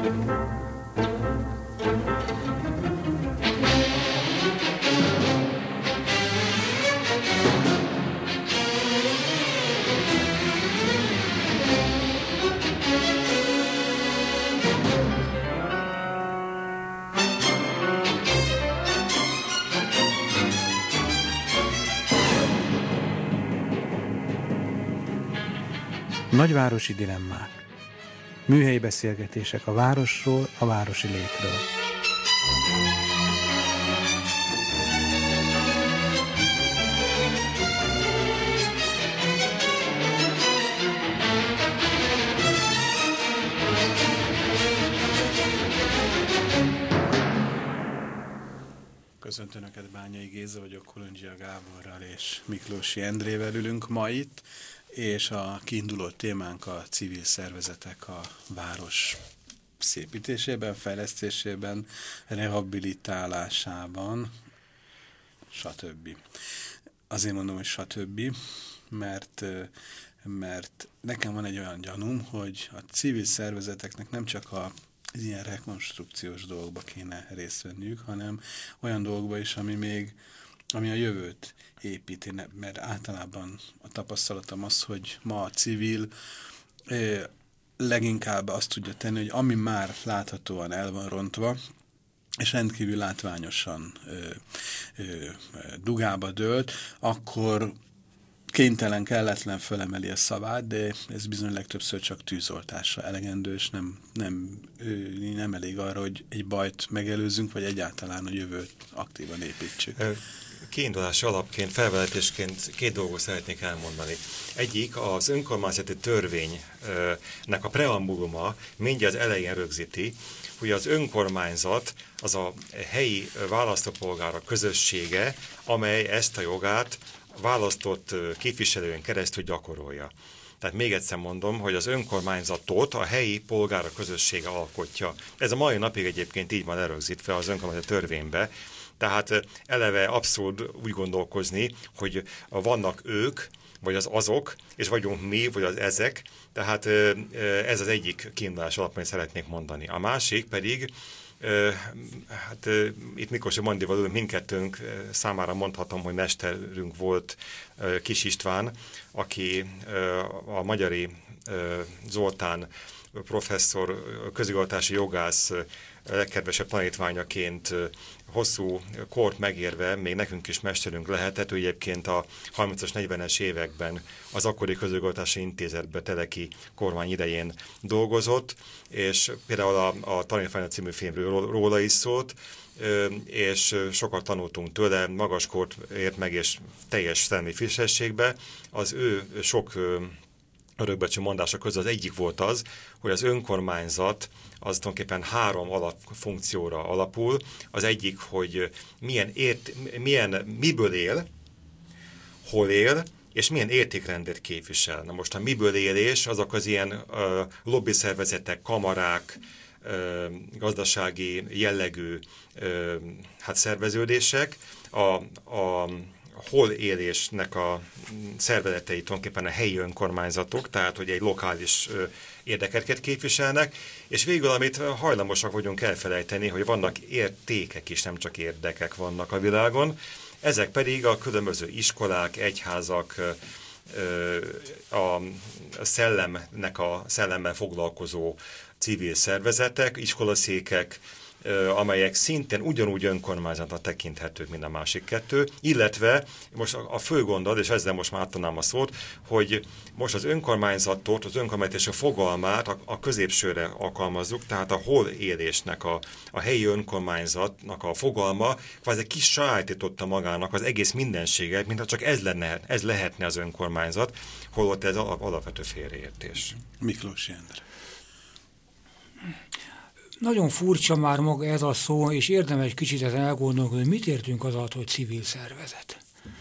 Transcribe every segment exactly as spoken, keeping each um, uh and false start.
Nagyvárosi dilemmák. Műhelyi beszélgetések a városról, a városi létről. Köszöntöm Önöket, Bányai Géza vagyok, Kolondzsia Gáborral és Miklósi Endrével ülünk ma itt, és a kiinduló témánk a civil szervezetek a város szépítésében, fejlesztésében, rehabilitálásában, stb. Azért mondom, hogy stb., mert, mert nekem van egy olyan gyanúm, hogy a civil szervezeteknek nem csak a az ilyen rekonstrukciós dolgokba kéne részt venniük, hanem olyan dolgokba is, ami még, ami a jövőt építi, mert általában a tapasztalatom az, hogy ma a civil eh, leginkább azt tudja tenni, hogy ami már láthatóan el van rontva, és rendkívül látványosan ö, ö, dugába dőlt, akkor kénytelen, kelletlen fölemeli a szavát, de ez bizony legtöbbször csak tűzoltásra elegendő, és nem, nem, nem elég arra, hogy egy bajt megelőzzünk, vagy egyáltalán a jövőt aktívan építsük. Kiindulási alapként, felvezetésként két dolgot szeretnék elmondani. Egyik, az önkormányzati törvénynek a preambuluma mindjárt az elején rögzíti, hogy az önkormányzat az a helyi választópolgárok közössége, amely ezt a jogát választott képviselőn keresztül gyakorolja. Tehát még egyszer mondom, hogy az önkormányzatot a helyi polgárok közössége alkotja. Ez a mai napig egyébként így van lerögzítve az önkormányzati törvénybe. Tehát eleve abszurd úgy gondolkozni, hogy vannak ők, vagy az azok, és vagyunk mi, vagy az ezek. Tehát ez az egyik kiindulás alap, amit szeretnék mondani. A másik pedig, hát itt Miklósi Mandival ülünk, mindkettőnk számára mondhatom, hogy mesterünk volt Kis István, aki a Magyari Zoltán professzor, közigazgatási jogász legkedvesebb tanítványaként hosszú kort megérve még nekünk is mesterünk lehetett. Ő egyébként a harmincas, negyvenes években az akkori közigazgatási intézetben Teleki kormány idején dolgozott, és például a, a Tanítványok című filmről róla is szólt, és sokat tanultunk tőle, magas kort ért meg, és teljes szellemi frissességbe. Az ő sok örökbecsű mondása közül az egyik volt az, hogy az önkormányzat az tulajdonképpen három alapfunkcióra alapul. Az egyik, hogy milyen, ért, milyen miből él, hol él, és milyen értékrendet képvisel. Na most a miből élés, azok az ilyen uh, lobbyszervezetek, kamarák, uh, gazdasági jellegű uh, hát szerveződések, a, a hol élésnek a szervezetei tulajdonképpen a helyi önkormányzatok, tehát hogy egy lokális ö, érdekeket képviselnek, és végül, amit hajlamosak vagyunk elfelejteni, hogy vannak értékek is, nem csak érdekek vannak a világon, ezek pedig a különböző iskolák, egyházak, ö, a szellemnek a szellemmel foglalkozó civil szervezetek, iskolaszékek, amelyek szintén ugyanúgy önkormányzatnak tekinthetők, mint a másik kettő, illetve most a fő gondod, és ezzel most már átadnám a szót, hogy most az önkormányzatot, az önkormányzat fogalmát a, a középsőre alkalmazzuk, tehát a hol élésnek, a, a helyi önkormányzatnak a fogalma kvázi kisajátította magának az egész mindenséget, mintha csak ez, lenne, ez lehetne az önkormányzat, holott ez alapvető félreértés. Miklósi Endre. Nagyon furcsa már maga ez a szó, és érdemes kicsit ezen elgondolkodni, hogy mit értünk az alatt, hogy civil szervezet.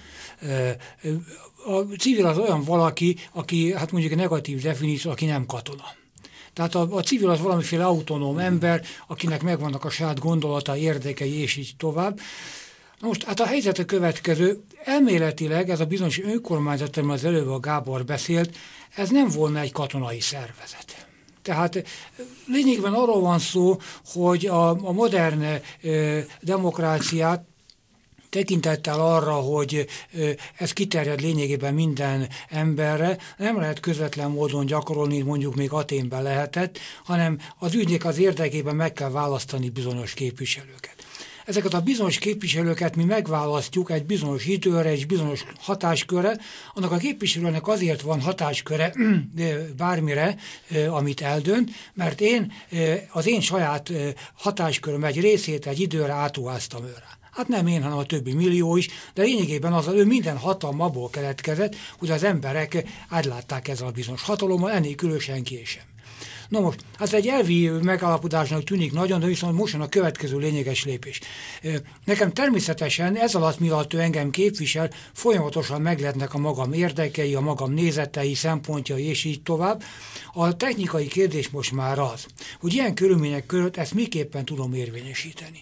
A civil az olyan valaki, aki, hát mondjuk egy negatív definíció, aki nem katona. Tehát a, a civil az valamiféle autonóm ember, akinek megvannak a saját gondolata, érdekei, és így tovább. Na most, hát a helyzet a következő, elméletileg ez a bizonyos önkormányzat, amiről az előbb a Gábor beszélt, ez nem volna egy katonai szervezet. Tehát lényegben arról van szó, hogy a, a modern ö, demokráciát tekintettel arra, hogy ez kiterjed lényegében minden emberre, nem lehet közvetlen módon gyakorolni, mondjuk még Athénben lehetett, hanem az ügynek az érdekében meg kell választani bizonyos képviselőket. Ezeket a bizonyos képviselőket mi megválasztjuk egy bizonyos időre, egy bizonyos hatáskörre. Annak a képviselőnek azért van hatásköre bármire, amit eldönt, mert én az én saját hatásköröm egy részét egy időre átruháztam őre. Hát nem én, hanem a többi millió is, de lényegében az, ő minden hatalma abból keletkezett, hogy az emberek átlátták ezzel a bizonyos hatalommal, ennélkül senki sem. Na most, hát egy elvi megállapodásnak tűnik nagyon, de viszont most a következő lényeges lépés. Nekem természetesen ez alatt, miatt ő engem képvisel, folyamatosan meglehetnek a magam érdekei, a magam nézetei, szempontjai, és így tovább. A technikai kérdés most már az, hogy ilyen körülmények között ezt miképpen tudom érvényesíteni.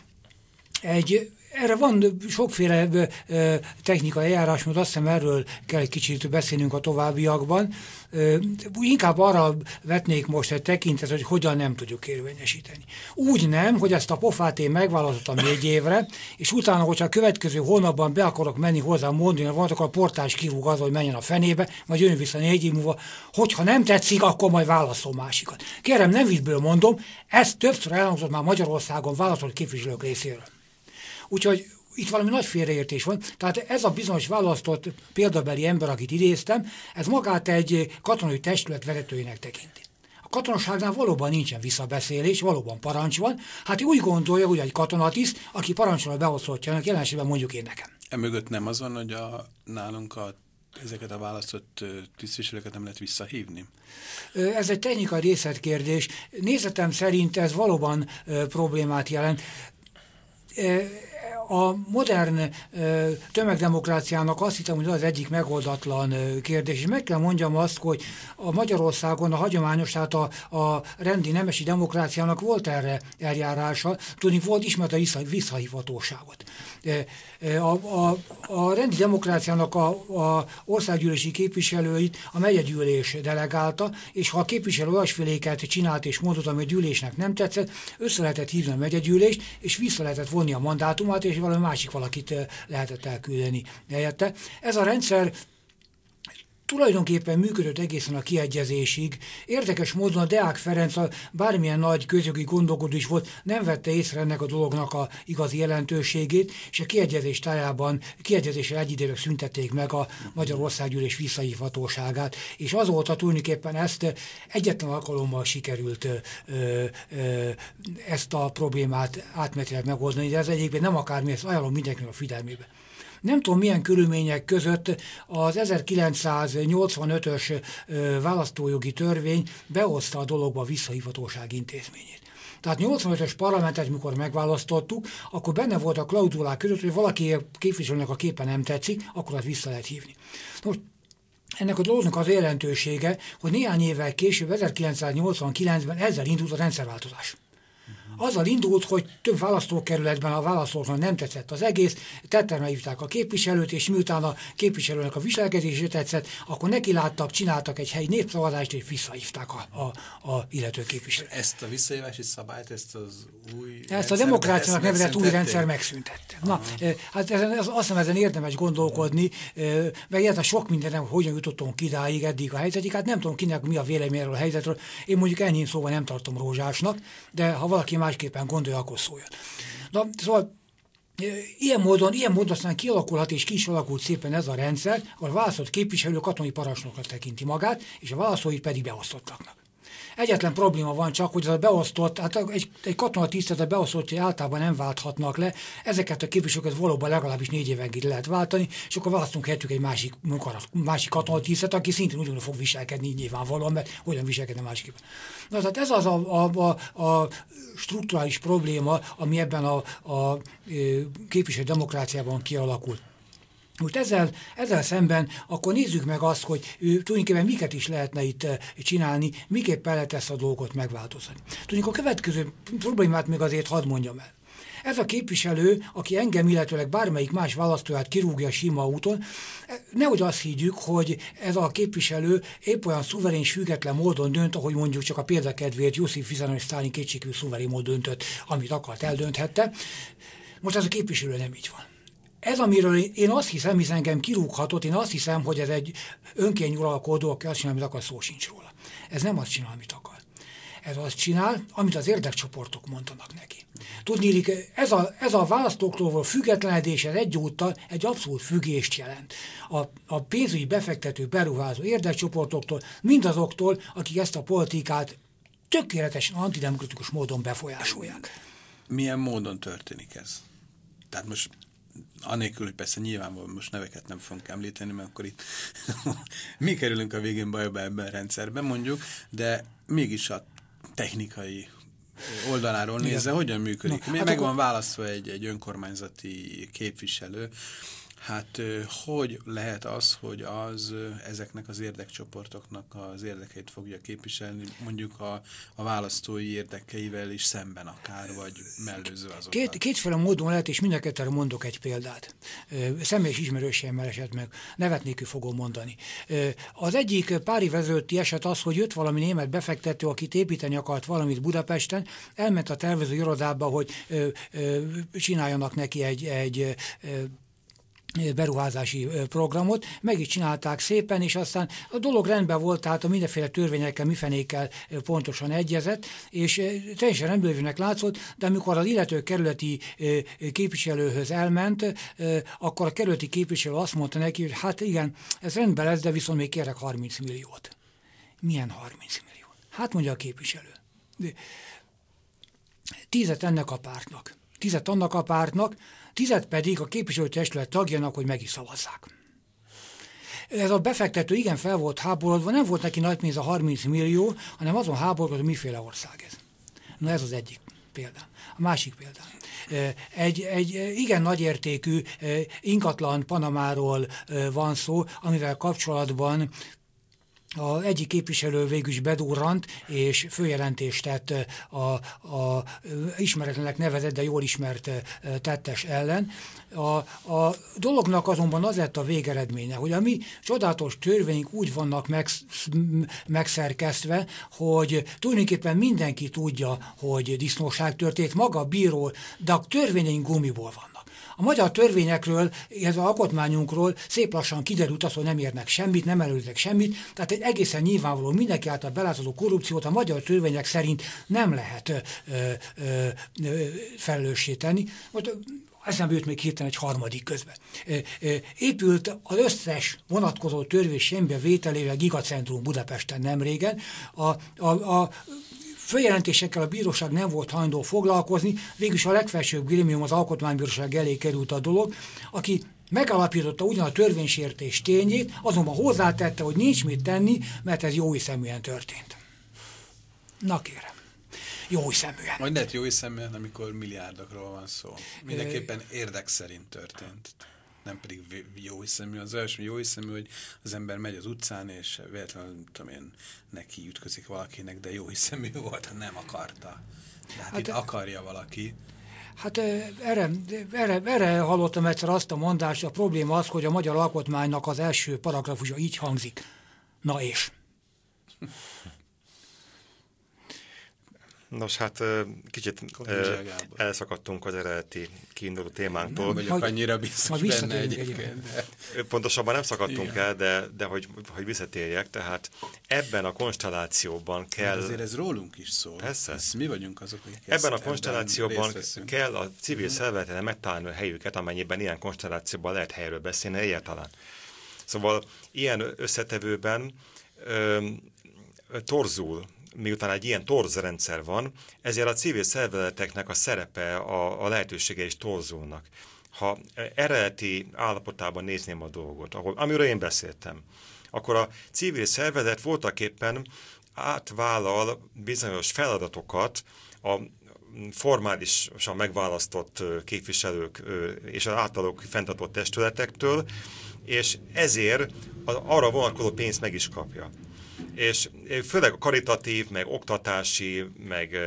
Egy, erre van sokféle ö, technikai eljárásmód, azt hiszem erről kell egy kicsit beszélnünk a továbbiakban. Ö, inkább arra vetnék most egy tekintet, hogy hogyan nem tudjuk érvényesíteni. Úgy nem, hogy ezt a pofát én megválasztottam négy évre, és utána, hogyha a következő hónapban be akarok menni hozzá mondani, hogy van, akkor a portás kirúg az, hogy menjen a fenébe, majd jön vissza négy év múlva, hogyha nem tetszik, akkor majd válaszol másikat. Kérem, nem viccből mondom, ezt többször elhangzott már Magyarországon választott képviselők részéről. Úgyhogy itt valami nagy félreértés van. Tehát ez a bizonyos választott példabeli ember, akit idéztem, ez magát egy katonai testület vezetőjének tekinti. A katonaságnál valóban nincsen visszabeszélés, valóban parancs van. Hát úgy gondolja, hogy egy katonatiszt, aki parancsol a beosztottjának, jelenségben mondjuk én nekem. Emögött nem az van, hogy a, nálunk a, ezeket a választott tisztviselőket nem lehet visszahívni? Ez egy technikai részletkérdés. Nézetem szerint ez valóban ö, problémát jelent. A modern ö, tömegdemokráciának azt hiszem, hogy az egyik megoldatlan ö, kérdés. És meg kell mondjam azt, hogy a Magyarországon a hagyományos, tehát a, a rendi nemesi demokráciának volt erre eljárása, tudni volt ismert a vissza, visszahívhatóságot. A, a, a rendi demokráciának a, a országgyűlési képviselőit a megyegyűlés delegálta, és ha a képviselő olyasféléket csinált és mondott, ami a gyűlésnek nem tetszett, össze lehetett hívni a megyegyűlést, és vissza lehetett vonni a mandátumát, és valami másik valakit lehetett elküldeni helyette. Ez a rendszer tulajdonképpen működött egészen a kiegyezésig. Érdekes módon a Deák Ferenc, a bármilyen nagy közjogi gondolkodó is volt, nem vette észre ennek a dolognak a igazi jelentőségét, és a kiegyezés tájában, kiegyezéssel egyidejűleg szüntették meg a Magyar Országgyűlés visszahívhatóságát, és azóta tulajdonképpen ezt egyetlen alkalommal sikerült ö, ö, ezt a problémát átmenetileg megoldani, de ez egyébként nem akármi, ezt ajánlom mindenkinek a figyelmébe. Nem tudom, milyen körülmények között az ezerkilencszáznyolcvanötös választójogi törvény behozta a dologba a visszahívhatóság intézményét. Tehát nyolcvanötös parlamentet, mikor megválasztottuk, akkor benne volt a klauzulák között, hogy valaki képviselőnek a képe nem tetszik, akkor azt vissza lehet hívni. Most ennek a dolognak az jelentősége, hogy néhány évvel később, ezerkilencszáznyolcvankilencben ezzel indult a rendszerváltozás. Azzal indult, hogy több választókerületben a választóknak nem tetszett az egész, tetterme hívták a képviselőt, és miután a képviselőnek a viselkedésre tetszett, akkor neki láttak, csináltak egy helyi népszavazást, és visszahívták a, a, a illető képviselőt. Ezt a visszahívási szabályt, ezt az új Ezt a demokráciának nevezett új rendszer megszüntette. Na, hát ezen, azt hiszem, ezen érdemes gondolkodni, meg illetve sok mindenem, hogyan jutottunk idáig, eddig a helyzetig, hát nem tudom kinek mi a véleményről a helyzetről. Én mondjuk ennyi szóval nem tartom rózsásnak, de ha valaki másképpen gondolja, akkor szóljon. Na, szóval ilyen módon, ilyen módon aztán kialakulhat és ki is alakult szépen ez a rendszer, ahol a választott képviselő katonai parancsnoknak tekinti magát, és a választóit pedig beosztottaknak. Egyetlen probléma van csak, hogy az a beosztott, hát egy, egy katonatisztet a beosztottjai általában nem válthatnak le, ezeket a képviselőket valóban legalábbis négy évenként lehet váltani, és akkor választunk helyettük egy másik, másik katonatisztet, aki szintén ugyanúgy fog viselkedni nyilvánvalóan, mert hogyan viselkedne másképpen. Na, tehát ez az a, a, a, a strukturális probléma, ami ebben a, a képviselő demokráciában kialakult. Most ezzel, ezzel szemben akkor nézzük meg azt, hogy ő, tulajdonképpen miket is lehetne itt csinálni, miképpen lehet ezt a dolgot megváltoztatni. Tudjuk, a következő problémát még azért hadd mondjam el. Ez a képviselő, aki engem, illetőleg bármelyik más választóját kirúgja sima úton, nehogy azt higgyük, hogy ez a képviselő épp olyan szuverén, független módon dönt, ahogy mondjuk csak a példakedvéért József Vissarionos és Sztálin kétségkívül szuverén módon döntött, amit akart, eldönthette. Most ez a képviselő nem így van. Ez, amiről én azt hiszem, hisz engem kirúghatott, én azt hiszem, hogy ez egy önkényuralkodó, aki azt csinál, amit akar, szó sincs róla. Ez nem azt csinál, amit akar. Ez azt csinál, amit az érdekcsoportok mondanak neki. Tudniillik, ez a, ez a választóktól való függetlenedés, ez egyúttal egy abszolút függést jelent. A, a pénzügyi befektető, beruházó érdekcsoportoktól, mindazoktól, akik ezt a politikát tökéletesen antidemokratikus módon befolyásolják. Milyen módon történik ez? Tehát most anélkül, hogy persze nyilvánvalóan most neveket nem fogunk említeni, mert akkor itt mi kerülünk a végén bajba ebben a rendszerben, mondjuk, de mégis a technikai oldaláról nézve, hogyan működik? Na, hát meg van választva egy, egy önkormányzati képviselő. Hát hogy lehet az, hogy az ezeknek az érdekcsoportoknak az érdekeit fogja képviselni, mondjuk a, a választói érdekeivel is szemben akár, vagy mellőző azokat? Két, kétféle módon lehet, és mindenkettőre mondok egy példát. Személyes ismerőseimmel esett meg, nevet nélkül fogom mondani. Az egyik pár évvel ezelőtti eset az, hogy jött valami német befektető, akit építeni akart valamit Budapesten, elment a tervező irodába, hogy csináljanak neki egy, egy beruházási programot, meg is csinálták szépen, és aztán a dolog rendben volt, tehát a mindenféle törvényekkel, mifenékkel pontosan egyezett, és teljesen rendbővőnek látszott, de amikor az illető kerületi képviselőhöz elment, akkor a kerületi képviselő azt mondta neki, hogy hát igen, ez rendben lesz, de viszont még kérek harminc milliót. Milyen harminc millió? Hát mondja a képviselő. Tízet ennek a pártnak, tízet annak a pártnak, tízet pedig a képviselőtestület tagjának, hogy meg is szavazzák. Ez a befektető igen fel volt háborodva, nem volt neki nagy pénz a harminc millió, hanem azon háborodva, hogy miféle ország ez. Na ez az egyik példám. A másik példám. Egy, egy igen nagyértékű ingatlan Panamáról van szó, amivel kapcsolatban az egyik képviselő végül is bedurrant, és főjelentést tett a, a ismeretlenek nevezett, de jól ismert tettes ellen. A, a dolognak azonban az lett a végeredménye, hogy a mi csodálatos törvényünk úgy vannak meg, megszerkesztve, hogy tulajdonképpen mindenki tudja, hogy disznóság történt, maga a bíró, de a törvényeink gumiból vannak. A magyar törvényekről, ez az alkotmányunkról szép lassan kiderült az, hogy nem érnek semmit, nem előznek semmit, tehát egy egészen nyilvánvaló, mindenki által belátható korrupciót a magyar törvények szerint nem lehet ö, ö, ö, felelőssé tenni. Most eszembe jut még hirtelen egy harmadik közben. Épült az összes vonatkozó törvény semmibe vételével Gigacentrum Budapesten nemrégen. A, a, a följelentésekkel a bíróság nem volt hajlandó foglalkozni, végülis a legfelsőbb grémium, az alkotmánybíróság elé került a dolog, aki megalapította ugyan a törvénysértés tényét, azonban hozzátette, hogy nincs mit tenni, mert ez jóhiszeműen történt. Na kérem, jóhiszeműen. Majd lehet jóhiszeműen, amikor milliárdokról van szó. Mindenképpen érdek szerint történt. Nem pedig jóhiszemű. Az első jóhiszemű, hogy az ember megy az utcán, és véletlenül, tudom én, neki ütközik valakinek, de jóhiszemű volt, nem akarta. De hát, hát itt akarja valaki. Hát erre, erre, erre hallottam egyszer azt a mondást, a probléma az, hogy a magyar alkotmánynak az első paragrafusa így hangzik. Na és? Nos, hát kicsit elszakadtunk az eredeti kiinduló témánktól. Nem vagyok annyira biztos benne egyébként. Pontosabban nem szakadtunk el, de, de hogy, hogy visszatérjek, tehát ebben a konstellációban kell... Mert azért ez rólunk is szól. Persze. Ez mi vagyunk azok, akik ebben a konstellációban kell a civil szervezetnek megtalálni a helyüket, amennyiben ilyen konstellációban lehet helyről beszélni egyáltalán. Szóval ilyen összetevőben ö, torzul, miután egy ilyen torz rendszer van, ezért a civil szervezeteknek a szerepe, a, a lehetősége is torzulnak. Ha eredeti állapotában nézném a dolgot, ahol, amiről én beszéltem, akkor a civil szervezet voltaképpen átvállal bizonyos feladatokat a formálisan megválasztott képviselők és az általuk fenntartott testületektől, és ezért arra vonatkozó pénzt meg is kapja. És főleg a karitatív, meg oktatási, meg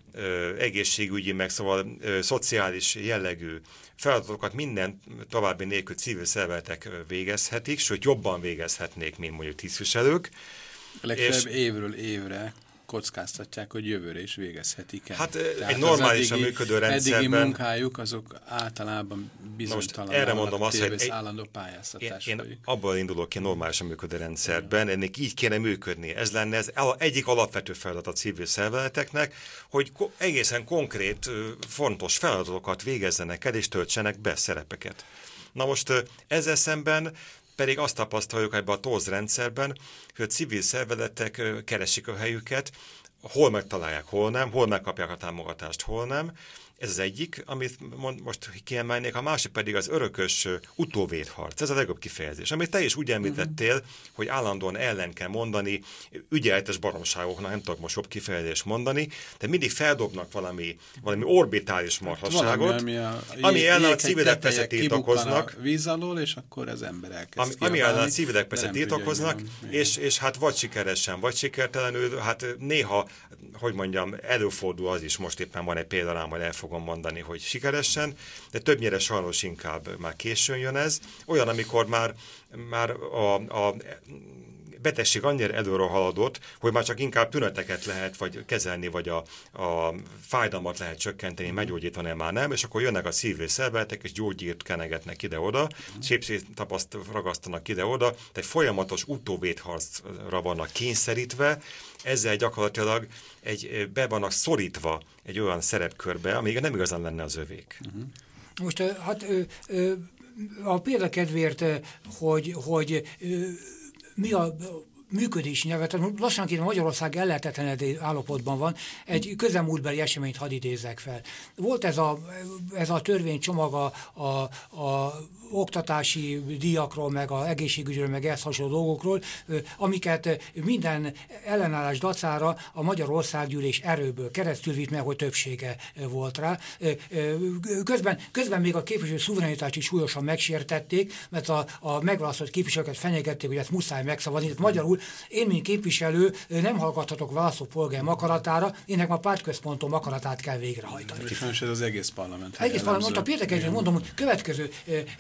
ö, egészségügyi, meg szóval ö, szociális jellegű feladatokat minden további nélkül civil szervezetek végezhetik, sőt jobban végezhetnék, mint mondjuk tisztviselők. Legfeljebb és évről évre kockáztatják, hogy jövőre is végezhetik el. Hát Tehát egy normálisan eddigi, működő rendszerben... Eddigi munkájuk azok általában bizonytalan. Erre mondom azt, hogy egy, állandó pályáztatás. Én, én abból indulok ki normálisan működő rendszerben, ennek így kéne működni. Ez lenne ez egyik alapvető feladat a civil szervezeteknek, hogy ko egészen konkrét, fontos feladatokat végezzenek el és töltsenek be szerepeket. Na most ezzel szemben pedig azt tapasztaljuk ebben a tóz rendszerben, hogy a civil szervezetek keresik a helyüket, hol megtalálják, hol nem, hol megkapják a támogatást, hol nem. Ez az egyik, amit most kiemelnék, a másik pedig az örökös utóvédharc. Ez a legjobb kifejezés. Amit te is úgy említettél, uh-huh. hogy állandóan ellen kell mondani, ügyeletes baromságoknak, nem tudok most jobb kifejezést mondani, de mindig feldobnak valami, valami orbitális marhasságot, valami, ami, a, ami ellen a civilek persze tiltakoznak. Víz alól, és akkor az emberek elkezd Ami, ami ellen a civilek persze tiltakoznak, és, és hát vagy sikeresen, vagy sikertelenül, hát néha, hogy mondjam, előfordul az is, most éppen van egy példa rám, majd el fogom mondani, hogy sikeresen, de többnyire sajnos inkább már későn jön ez. Olyan, amikor már, már a, a betegség annyira előre haladott, hogy már csak inkább tüneteket lehet vagy kezelni, vagy a, a fájdalmat lehet csökkenteni, meggyógyítani már nem, és akkor jönnek a civil szervezetek, és gyógyírt kenegetnek ide-oda, szép tapaszt ragasztanak ide-oda, tehát folyamatos utóvédharcra vannak kényszerítve, ezzel gyakorlatilag egy, be vannak szorítva egy olyan szerepkörbe, ami nem igazán lenne az övék. Uh-huh. Most hát a példakedvéért, hogy, hogy mi a működési nyelvet, tehát lassanként Magyarország ellehetetlenedő állapotban van, egy közelmúltbeli eseményt hadd idézzek fel. Volt ez a, ez a törvénycsomag a, a, a oktatási díjakról, meg az egészségügyről, meg ehhez hasonló dolgokról, amiket minden ellenállás dacára a Magyar Országgyűlés erőből keresztül vitt meg, hogy többsége volt rá. Közben, közben még a képviselő szuverenitást is súlyosan megsértették, mert a, a megválasztott képviselőket fenyegették, hogy ezt muszáj megszavazni. Tehát magyarul én, mint képviselő, nem hallgathatok választópolgár akaratára, énnek ma pártközpontom akaratát kell végrehajtani. És ez az egész parlament. Egész parlament, a példakegyben mondom, hogy következő,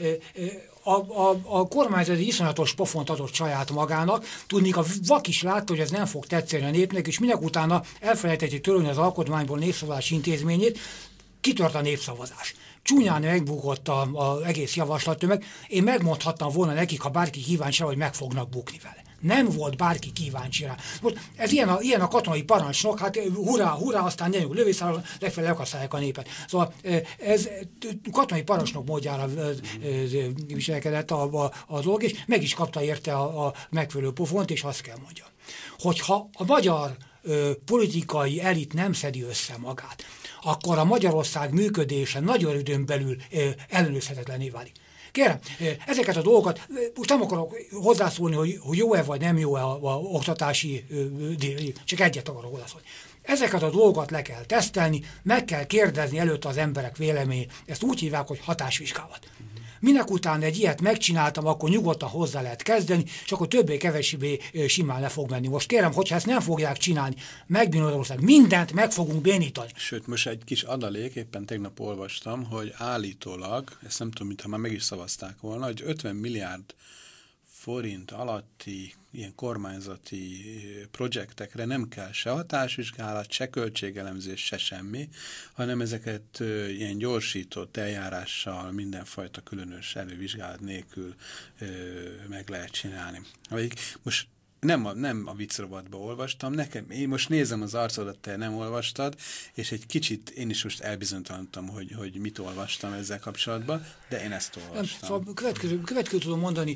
a, a, a kormányzat egy iszonyatos pofont adott saját magának, tudnék, a vak is látta, hogy ez nem fog tetszeni a népnek, és minek utána elfelejtették törölni az alkotmányból népszavazási intézményét, kitört a népszavazás. Csúnyán megbukott az egész javaslattömeg. Én megmondhattam volna nekik, ha bárki kíváncsi rá, hogy meg fognak bukni vele. Nem volt bárki kíváncsi rá. Most ez ilyen a, ilyen a katonai parancsnok, hát hurrá, hurrá, aztán nyomjuk lövészállal, legfeljebb lekaszálják a népet. Szóval ez katonai parancsnok módjára viselkedett a, a, a dolog, és meg is kapta érte a, a megfelelő pofont, és azt kell mondjam, hogyha a magyar ö, politikai elit nem szedi össze magát, akkor a Magyarország működése nagyon időn belül ellenőrzhetetlenné válik. Kérem, ezeket a dolgokat, most nem akarok hozzászólni, hogy, hogy jó-e vagy nem jó-e a, a oktatási, csak egyet akarok hozzászólni. Ezeket a dolgokat le kell tesztelni, meg kell kérdezni előtte az emberek véleményét. Ezt úgy hívják, hogy hatásvizsgálat. Minek után egy ilyet megcsináltam, akkor nyugodtan hozzá lehet kezdeni, és akkor többé-kevesebé simán le fog menni. Most kérem, hogyha ezt nem fogják csinálni, megbénul ország, mindent meg fogunk bénítani. Sőt, most egy kis adalék, éppen tegnap olvastam, hogy állítólag, ezt nem tudom, mintha már meg is szavazták volna, hogy ötven milliárd forint alatti ilyen kormányzati projektekre nem kell se hatásvizsgálat, se költségelemzés, se semmi, hanem ezeket ö, ilyen gyorsított eljárással, mindenfajta különös elővizsgálat nélkül ö, meg lehet csinálni. Most nem a, nem a viccrovatba olvastam, nekem, én most nézem az arcodat, te nem olvastad, és egy kicsit én is most elbizonytalanodtam, hogy, hogy mit olvastam ezzel kapcsolatban, de én ezt olvastam. Szóval következő, következő tudom mondani,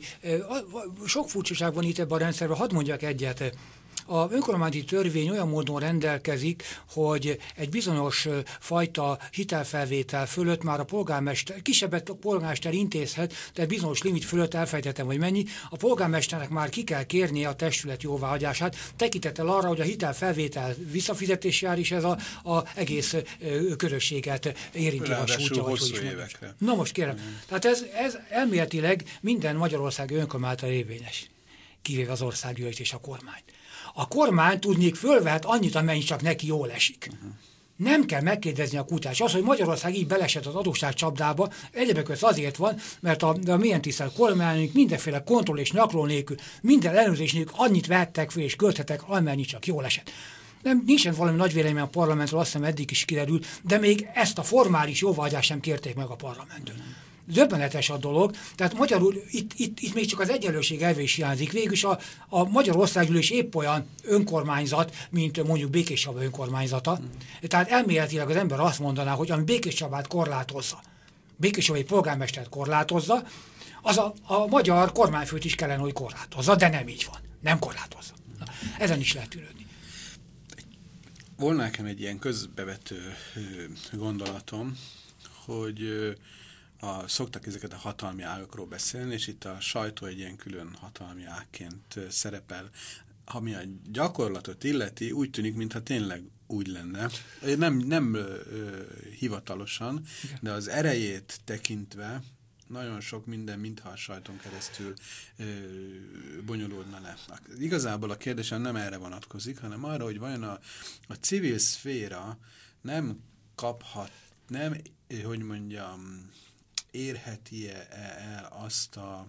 sok furcsaság van itt ebben a rendszerben, hadd mondjak egyet. A önkormányzati törvény olyan módon rendelkezik, hogy egy bizonyos fajta hitelfelvétel fölött már a polgármester, kisebbet a polgármester intézhet, tehát bizonyos limit fölött elfejtettem, hogy mennyi, a polgármesternek már ki kell kérnie a testület jóváhagyását, tekintettel arra, hogy a hitelfelvétel visszafizetésére is ez a, a egész közösséget érinti a sújtja, vagy hogy is mondjam. Na most kérem, mm. tehát ez, ez elméletileg minden Magyarországi önkormányzatra érvényes, kivéve az országgyűlést és a kormányt. A kormány tudnék fölvehet annyit, amennyi csak neki jól esik. Uh-huh. Nem kell megkérdezni a kutyát. Az, hogy Magyarország így belesett az adósságcsapdába, egyebek között azért van, mert a, a milyen tisztelt kormányunk mindenféle kontroll és nyakló nélkül, minden ellenőrzés nélkül annyit vettek fel és költhetek, amennyi csak jól esett. Nem, nincsen valami nagy vélemény a parlamentről, azt hiszem eddig is kiderült, de még ezt a formális jóváhagyást sem kérték meg a parlamenttől. Döbbenetes a dolog, tehát magyarul itt, itt, itt még csak az egyenlőség elve is hiányzik. Végülis a, a Magyarországgyűlés épp olyan önkormányzat, mint mondjuk Békés Csaba önkormányzata. Mm. Tehát elméletileg az ember azt mondaná, hogy ami Békés Csabát korlátozza, Békés Csabai polgármestert korlátozza, az a, a magyar kormányfőt is kellene, hogy korlátozza, de nem így van. Nem korlátozza. Na, ezen is lehet tűnődni. Volna nekem egy ilyen közbevető gondolatom, hogy A, szoktak ezeket a hatalmi ágakról beszélni, és itt a sajtó egy ilyen külön hatalmi ágként szerepel. Ami a gyakorlatot illeti, úgy tűnik, mintha tényleg úgy lenne. Nem, nem ö, hivatalosan, de az erejét tekintve nagyon sok minden, mintha a sajton keresztül ö, bonyolódna le. Igazából a kérdésem nem erre vonatkozik, hanem arra, hogy vajon a, a civil szféra nem kaphat, nem, hogy mondjam, érheti-e el azt a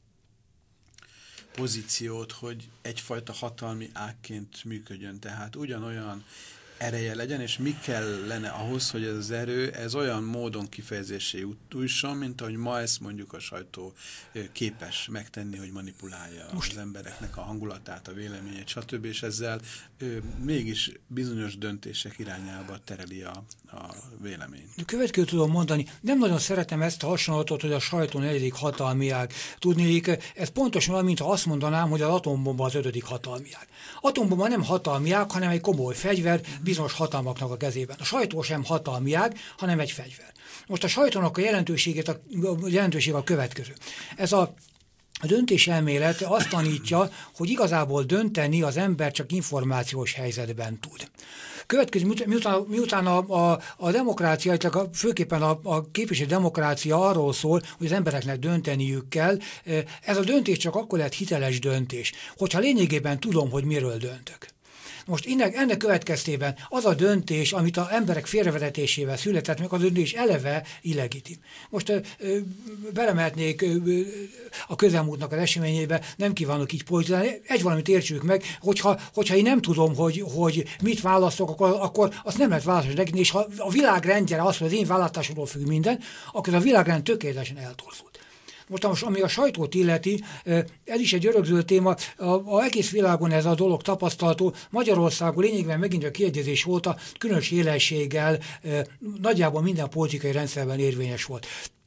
pozíciót, hogy egyfajta hatalmi ágként működjön. Tehát ugyanolyan ereje legyen, és mi kellene ahhoz, hogy ez az erő, ez olyan módon kifejezésé jusson, mint ahogy ma ezt mondjuk a sajtó képes megtenni, hogy manipulálja Most. az embereknek a hangulatát, a véleményét, stb. És ezzel ő, mégis bizonyos döntések irányába tereli a, a véleményt. A következőt tudom mondani, nem nagyon szeretem ezt a hasonlatot, hogy a sajtó negyedik hatalmi ág. Tudnék, ez pontosan olyan, mintha azt mondanám, hogy az atombomba az ötödik hatalmi ág. Atombomba nem hatalmi ág, hanem egy komoly fegyver, bizonyos hatalmaknak a kezében. A sajtó sem hatalmi ág, hanem egy fegyver. Most a sajtónak a jelentőségét a, a jelentőség a következő. Ez a A döntéselmélet azt tanítja, hogy igazából dönteni az ember csak információs helyzetben tud. Következő, miután, miután a, a, a demokrácia, a, főképpen a, a képviselő demokrácia arról szól, hogy az embereknek dönteniük kell, ez a döntés csak akkor lehet hiteles döntés, hogyha lényegében tudom, hogy miről döntök. Most ennek, ennek következtében az a döntés, amit az emberek félrevezetésével született, meg az döntés eleve illegitim. Most ö, ö, belemehetnék ö, ö, a közelmúltnak az eseményébe, nem kívánok így politizálni, egy valamit értsük meg, hogyha, hogyha én nem tudom, hogy, hogy mit választok, akkor, akkor azt nem lehet választani, és ha a világrendjére az, hogy az én választásomról függ minden, akkor a világrend tökéletesen eltorzult. Most, most ami a sajtót illeti, ez is egy örökzöld téma, a, a egész világon ez a dolog tapasztalható. Magyarországon lényegben megint a kiegyezés volt, a különös élességgel nagyjából minden politikai rendszerben érvényes volt.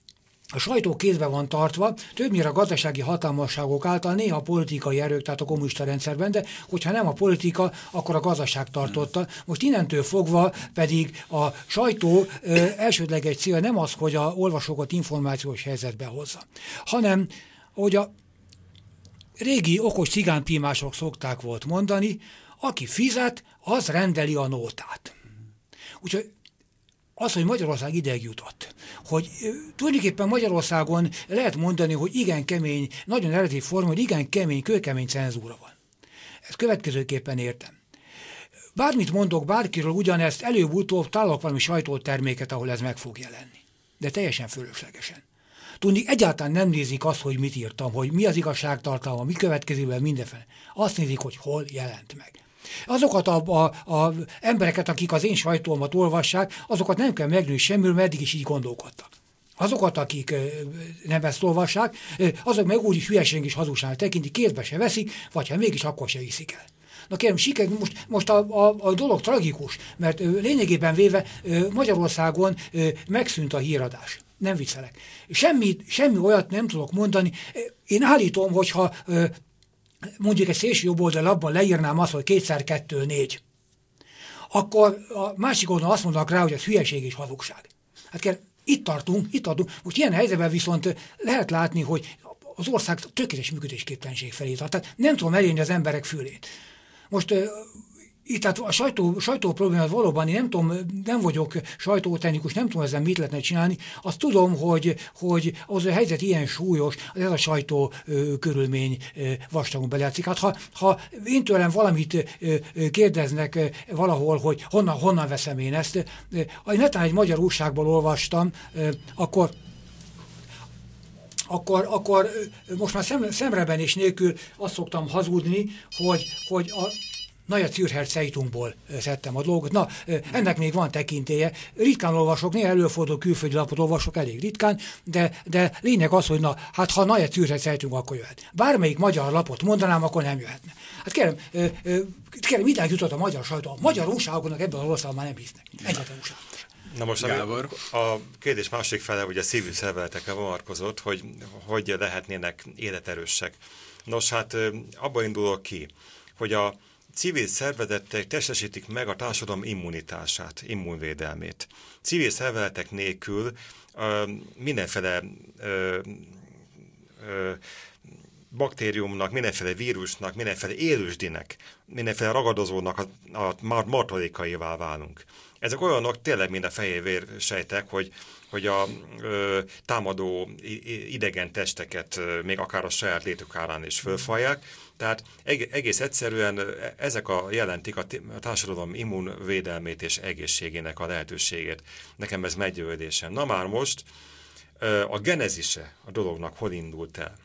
A sajtó kézbe van tartva, többnyire a gazdasági hatalmasságok által, néha a politikai erők, tehát a kommunista rendszerben, de hogyha nem a politika, akkor a gazdaság tartotta. Most innentől fogva pedig a sajtó ö, elsődleges célja nem az, hogy a olvasókat információs helyzetbe hozza, hanem, hogy a régi okos cigánpímások szokták volt mondani, aki fizet, az rendeli a nótát. Úgyhogy az, hogy Magyarország ideig jutott, hogy tulajdonképpen Magyarországon lehet mondani, hogy igen kemény, nagyon eredeti forma, hogy igen kemény, kőkemény cenzúra van. Ezt következőképpen értem. Bármit mondok bárkiről, ugyanezt előbb-utóbb találok valami sajtóterméket, ahol ez meg fog jelenni. De teljesen fölöslegesen. Tudni, egyáltalán nem nézik azt, hogy mit írtam, hogy mi az igazságtartalma, mi következik be mindenféle. Azt nézik, hogy hol jelent meg. Azokat a, a, a embereket, akik az én sajtómat olvassák, azokat nem kell megnőni semmiről, mert eddig is így gondolkodtak. Azokat, akik nem ezt olvassák, azok meg úgyis hülyeségnek is hazugságnak tekintik, kézbe se veszik, vagy ha mégis akkor se hiszik el. Na kérem, siker, most, most a, a, a dolog tragikus, mert lényegében véve Magyarországon megszűnt a híradás. Nem viccelek. Semmi, semmi olyat nem tudok mondani. Én állítom, hogyha mondjuk egy szélső jobb oldal abban leírnám azt, hogy kétszer kettő négy, akkor a másik oldalon azt mondanak rá, hogy ez hülyeség és hazugság. Hát kell, itt tartunk, itt tartunk. Most ilyen helyzetben viszont lehet látni, hogy az ország tökéletes működésképtelenség felé tart. Tehát nem tudom elérni az emberek fülét. Most Itt tehát a sajtó, sajtó problémát valóban, én nem tudom, nem vagyok sajtótechnikus, nem tudom ezzel mit lehetne csinálni. Azt tudom, hogy, hogy az a helyzet ilyen súlyos, ez a sajtó ö, körülmény ö, vastagon belátszik. Hát ha, ha én tőlem valamit ö, ö, kérdeznek ö, valahol, hogy honnan, honnan veszem én ezt, ö, netán egy magyar újságból olvastam, ö, akkor Akkor, akkor most már szem, szemrebenés nélkül azt szoktam hazudni, hogy, hogy a Neue Zürcher Zeitungból szedtem a dolgot. Na, ennek még van tekintélye. Ritkán olvasok, néha előfordul külföldi lapot olvasok, elég ritkán, de, de lényeg az, hogy na, hát ha Neue Zürcher Zeitung, akkor jöhet. Bármelyik magyar lapot mondanám, akkor nem jöhetne. Hát kérem, kérem, idáig jutott a magyar sajtó. A magyar újságoknak ebben az országban már nem hisznek. Egyetlen újság. Na most Gábor. a kérdés másik fele ugye a civil szervezetekre vonatkozott, hogy hogy lehetnének életerősek. Nos, hát abból indulok ki, hogy a civil szervezetek testesítik meg a társadalom immunitását, immunvédelmét. Civil szervezetek nélkül ö, mindenféle ö, ö, baktériumnak, mindenféle vírusnak, mindenféle élősdinek, mindenféle ragadozónak a, a martalékaivá válunk. Ezek olyanok tényleg, mint a fehérvér sejtek, hogy, hogy a ö, támadó idegen testeket ö, még akár a saját létük árán is fölfalják. Tehát egész egyszerűen ezek a jelentik a társadalom immunvédelmét és egészségének a lehetőségét. Nekem ez meggyőződésem. Na már most ö, a genezise a dolognak hol indult el?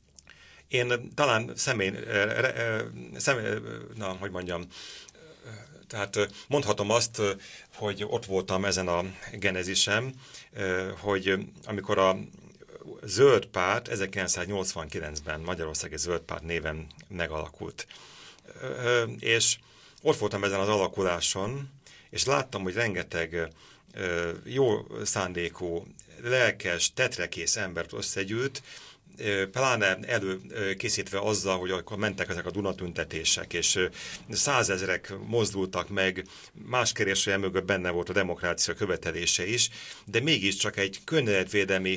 Én talán személy, személy na, hogy mondjam, tehát mondhatom azt, hogy ott voltam ezen a genezisem, hogy amikor a Zöld Párt ezerkilencszáznyolcvankilencben Magyarországi Zöld Párt néven megalakult. És ott voltam ezen az alakuláson, és láttam, hogy rengeteg jó szándékú, lelkes, tetrekész embert összegyűlt, pláne előkészítve azzal, hogy akkor mentek ezek a Dunatüntetések, és százezrek mozdultak meg, más keresője mögött benne volt a demokrácia követelése is, de mégiscsak egy környezetvédelmi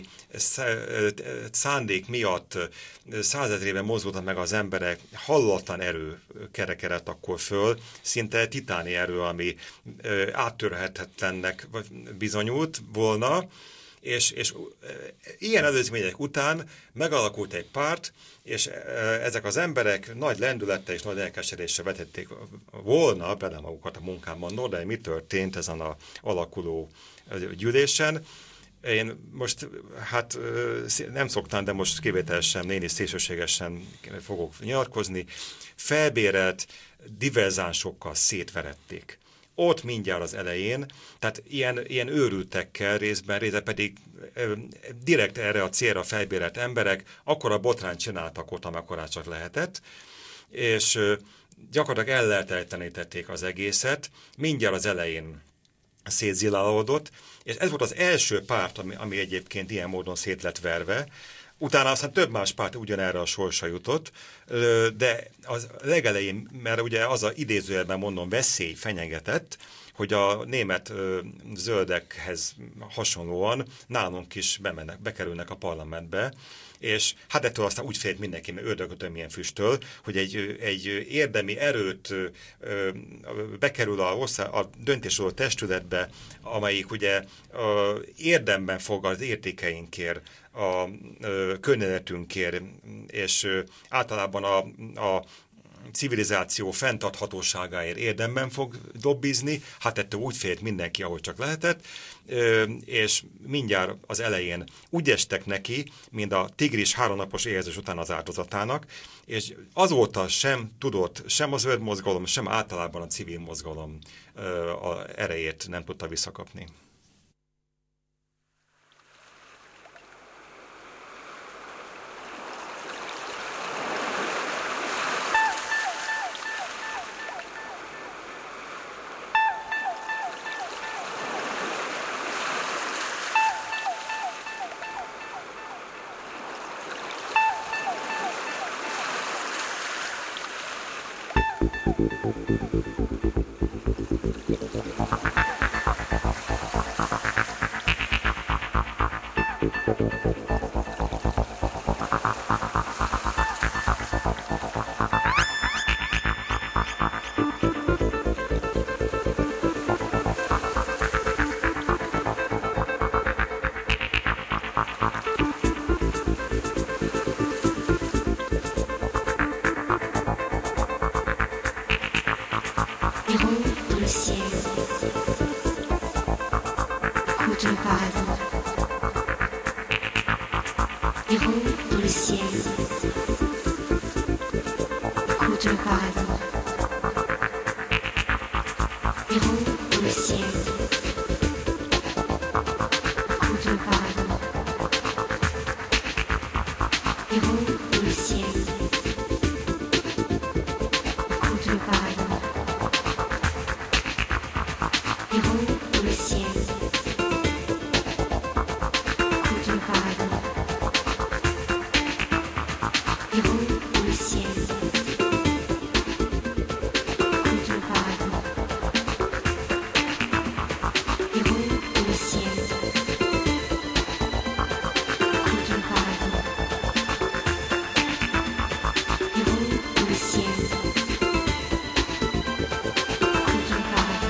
szándék miatt százezrében mozdultak meg az emberek, hallatlan erő kerekedett akkor föl, szinte titáni erő, ami áttörhetetlennek bizonyult volna, És, és ilyen előzmények után megalakult egy párt, és ezek az emberek nagy lendülettel és nagy lelkesedéssel vetették volna bele magukat a munkában. No, de mi történt ezen az alakuló gyűlésen? Én most, hát nem szoktam, de most kivételesen, néni szélsőségesen fogok nyilatkozni. Felbérelt diverzánsokkal szétverették. Ott mindjárt az elején, tehát ilyen, ilyen őrültekkel részben, részben pedig ö, direkt erre a célra felbérelt emberek akkora botrányt csináltak ott, amekkorát csak lehetett, és ö, gyakorlatilag ellehetetlenítették az egészet, mindjárt az elején szétzilálódott, és ez volt az első párt, ami, ami egyébként ilyen módon szét lett verve. Utána aztán több más párt ugyanerre a sorsa jutott, de az legelején, mert ugye az a idézőjelben mondom veszély fenyegetett, hogy a német zöldekhez hasonlóan nálunk is bemennek, bekerülnek a parlamentbe, és hát ettől aztán úgy félt mindenki, mert ördögötön milyen füsttől, hogy egy, egy érdemi erőt ö, bekerül a, a döntéshozó testületbe, amelyik ugye ö, érdemben fog az értékeinkért, a ö, környezetünkért, és ö, általában a, a civilizáció fenntarthatóságáért érdemben fog dobbizni, hát ettől úgy félt mindenki, ahogy csak lehetett, és mindjárt az elején úgy estek neki, mint a tigris háromnapos éhezés után az áldozatának, és azóta sem tudott, sem a zöld mozgalom, sem általában a civil mozgalom a erejét nem tudta visszakapni. Contreparle. Héros dans le ciel. Contreparle. Héros dans le ciel. Contreparle. Héros dans le ciel. Contreparle. Héros dans le ciel. Contreparle. Héros dans le ciel. Contreparle. Héros dans le ciel. Contreparle. Héros dans le ciel. Contreparle.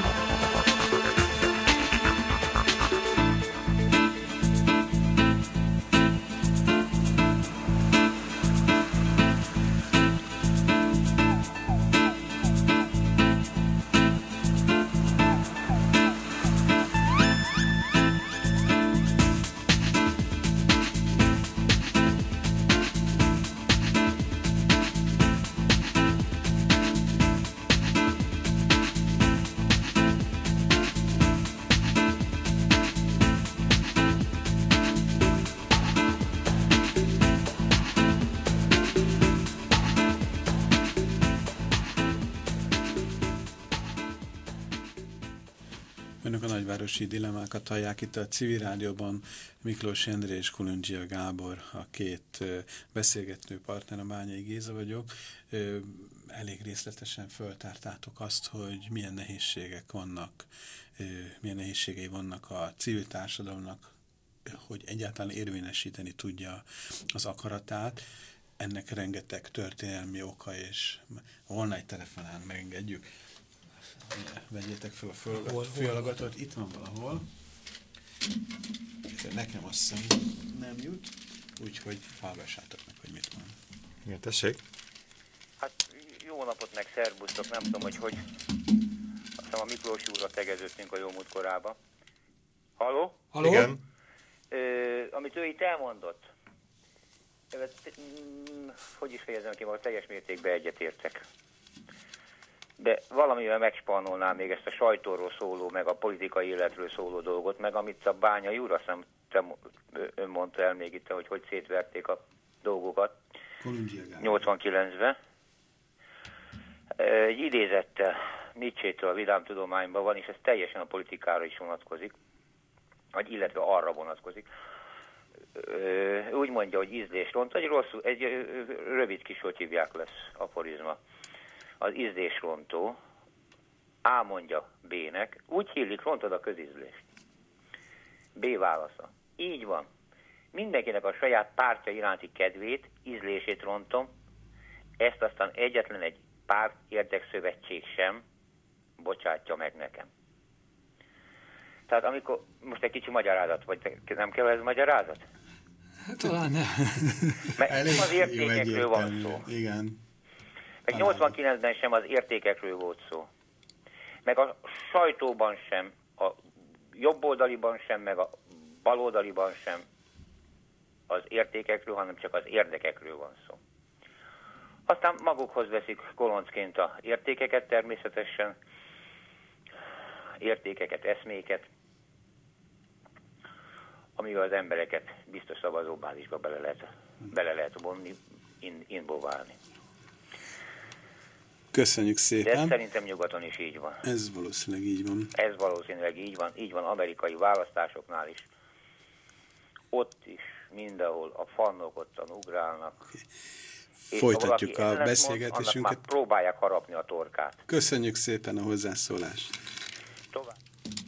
Önök a nagyvárosi dilemmákat hallják itt a Civil Rádióban. Miklós Endre és Kulundzsia Gábor, a két beszélgető partner, a Bányai Géza vagyok. Elég részletesen föltártátok azt, hogy milyen nehézségek vannak, milyen nehézségei vannak a civil társadalomnak, hogy egyáltalán érvényesíteni tudja az akaratát. Ennek rengeteg történelmi oka, és volna egy telefonán, megengedjük. Vegyétek fel a fülhallgatót, itt van valahol. Nekem azt hiszem nem jut, úgyhogy hallgassátok meg, hogy mit mond. Igen, tessék. Hát jó napot, meg szerbusztok, nem tudom, hogy hogy. Azt hiszem a Miklós úrra tegeződtünk a jó múltkorába. Halló? Halló? Igen. Ö, amit ő itt elmondott, hogy is fejezem ki, magam, teljes mértékben egyetértek. De valamivel megspannolnám még ezt a sajtóról szóló, meg a politikai életről szóló dolgot, meg amit a Bányai úr, azt hiszem, te, ön mondta el még itt, hogy hogy szétverték a dolgokat nyolcvankilencben. Egy idézettel Nietzsétől a Vidám Tudományban van, és ez teljesen a politikára is vonatkozik, vagy illetve arra vonatkozik. Úgy mondja, hogy ízlésront, egy, rossz, egy rövid kis, hogy hívják lesz, aforizma. Az ízlésrontó A mondja B-nek, úgy hívlik, rontod a közízlést. B válasza. Így van. Mindenkinek a saját pártja iránti kedvét, ízlését rontom, ezt aztán egyetlen egy párt érdekszövetség sem bocsátja meg nekem. Tehát amikor, most egy kicsi magyarázat, vagy nem kell ez magyarázat? Talán nem. Mert elég az értékekről van szó. Igen. Meg nyolcvankilencben sem az értékekről volt szó. Meg a sajtóban sem, a jobboldaliban sem, meg a baloldaliban sem az értékekről, hanem csak az érdekekről van szó. Aztán magukhoz veszik koloncként a értékeket természetesen, értékeket, eszméket, amivel az embereket biztos szavazóbázisba bele lehet, bele lehet vonni, in, inboválni. Köszönjük szépen. De ez szerintem nyugaton is így van. Ez valószínűleg így van. Ez valószínűleg így van. Így van amerikai választásoknál is. Ott is, mindenhol a fannok ottan ugrálnak. Okay. Folytatjuk a beszélgetésünket. Mond, már próbálják harapni a torkát. Köszönjük szépen a hozzászólást. Tovább.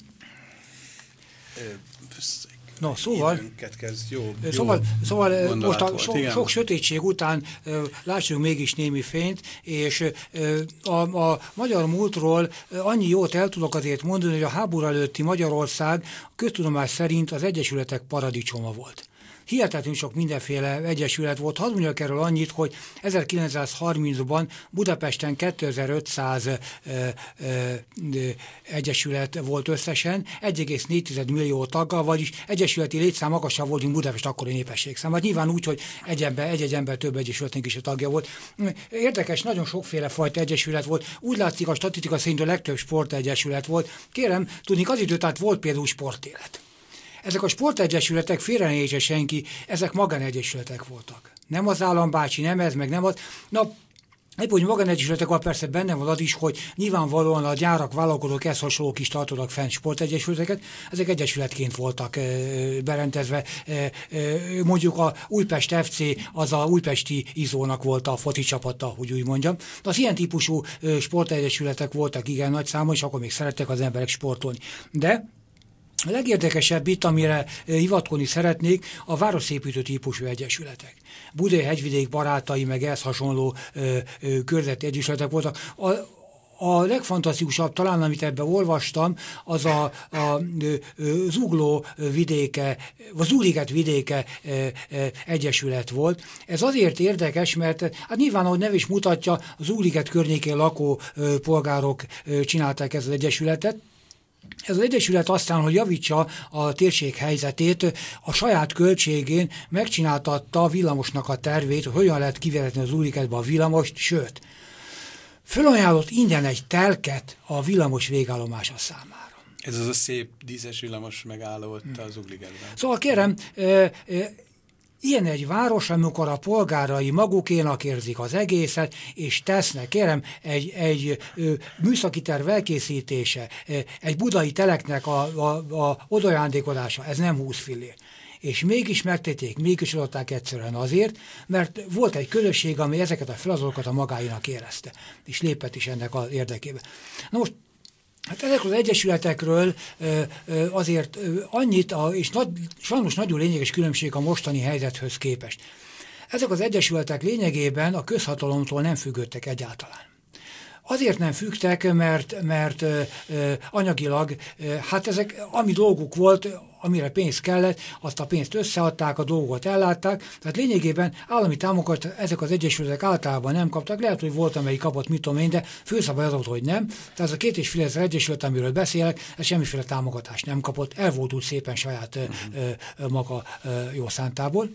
No, szóval, kezd, jó, szóval, jó szóval most a volt, so, sok sötétség után lássunk mégis némi fényt, és a, a magyar múltról annyi jót el tudok azért mondani, hogy a háború előtti Magyarország a köztudomás szerint az egyesületek paradicsoma volt. hihetetlenül sok mindenféle egyesület volt. Hadd mondjak erről annyit, hogy ezerkilencszázharmincban Budapesten kétezer-ötszáz ö, ö, ö, egyesület volt összesen, egy egész négy millió taggal, vagyis egyesületi létszám magasabb volt, mint Budapest akkori népességszám. Hát nyilván úgy, hogy egy ember, egy-egy ember több egyesületnek is a tagja volt. Érdekes, nagyon sokféle fajta egyesület volt. Úgy látszik, a statisztika szerint a legtöbb sportegyesület volt. Kérem, tudni, az idő, tehát volt például sportélet. Ezek a sportegyesületek, félre ne értse senki, ezek magánegyesületek voltak. Nem az állambácsi, nem ez, meg nem az. Na, épp úgy magánegyesületekben persze benne van az is, hogy nyilvánvalóan a gyárak, vállalkozók ezt hasonlók is tartottak fenn sportegyesületeket, ezek egyesületként voltak e, berendezve. E, e, mondjuk a Újpest ef cé az a újpesti izónak volt a foci csapata, hogy úgy mondjam. De az ilyen típusú e, sportegyesületek voltak igen nagy számon, és akkor még szerettek az emberek sportolni. De a legérdekesebb itt, amire hivatkozni szeretnék, a városszépítő típusú egyesületek. Budai hegyvidék barátai, meg ehhez hasonló ö, ö, körzeti egyesületek voltak. A, a legfantasztikusabb talán, amit ebben olvastam, az a, a Zugló vidéke, vagy Zuliget vidéke egyesület volt. Ez azért érdekes, mert hát nyilván, ahogy nev is mutatja, az Zuliget környékén lakó polgárok csinálták ezt az egyesületet. Ez az egyesület aztán, hogy javítsa a térség helyzetét, a saját költségén megcsináltatta a villamosnak a tervét, hogy hogyan lehet kivezetni az Zuligetbe a villamost, sőt, fölajánlott ingyen egy telket a villamos végállomása számára. Ez az a szép díszes villamos megálló ott az Zugligetben. Szóval kérem, e, e, ilyen egy város, amikor a polgárai magukénak érzik az egészet, és tesznek, kérem, egy, egy ö, műszaki terv elkészítése, egy budai teleknek a, a, a odajándékolása, ez nem húsz fillér. És mégis megtették, mégis adották egyszerűen azért, mert volt egy közösség, ami ezeket a feladatokat a magáinak érezte, és lépett is ennek az érdekében. Na most, hát ezek az egyesületekről azért annyit, és nagy, sajnos nagyon lényeges különbség a mostani helyzethöz képest. Ezek az egyesületek lényegében a közhatalomtól nem függöttek egyáltalán. Azért nem függtek, mert, mert ö, ö, anyagilag, ö, hát ezek, ami dolguk volt, amire pénz kellett, azt a pénzt összeadták, a dolgot ellátták, tehát lényegében állami támogatást ezek az egyesületek általában nem kaptak, lehet, hogy volt, amelyik kapott, mit tudom én, de főszabály az volt, hogy nem. Tehát ez a két és fél ezer egyesület, amiről beszélek, ez semmiféle támogatást nem kapott, el volt úgy szépen saját ö, ö, maga ö, jó szántából.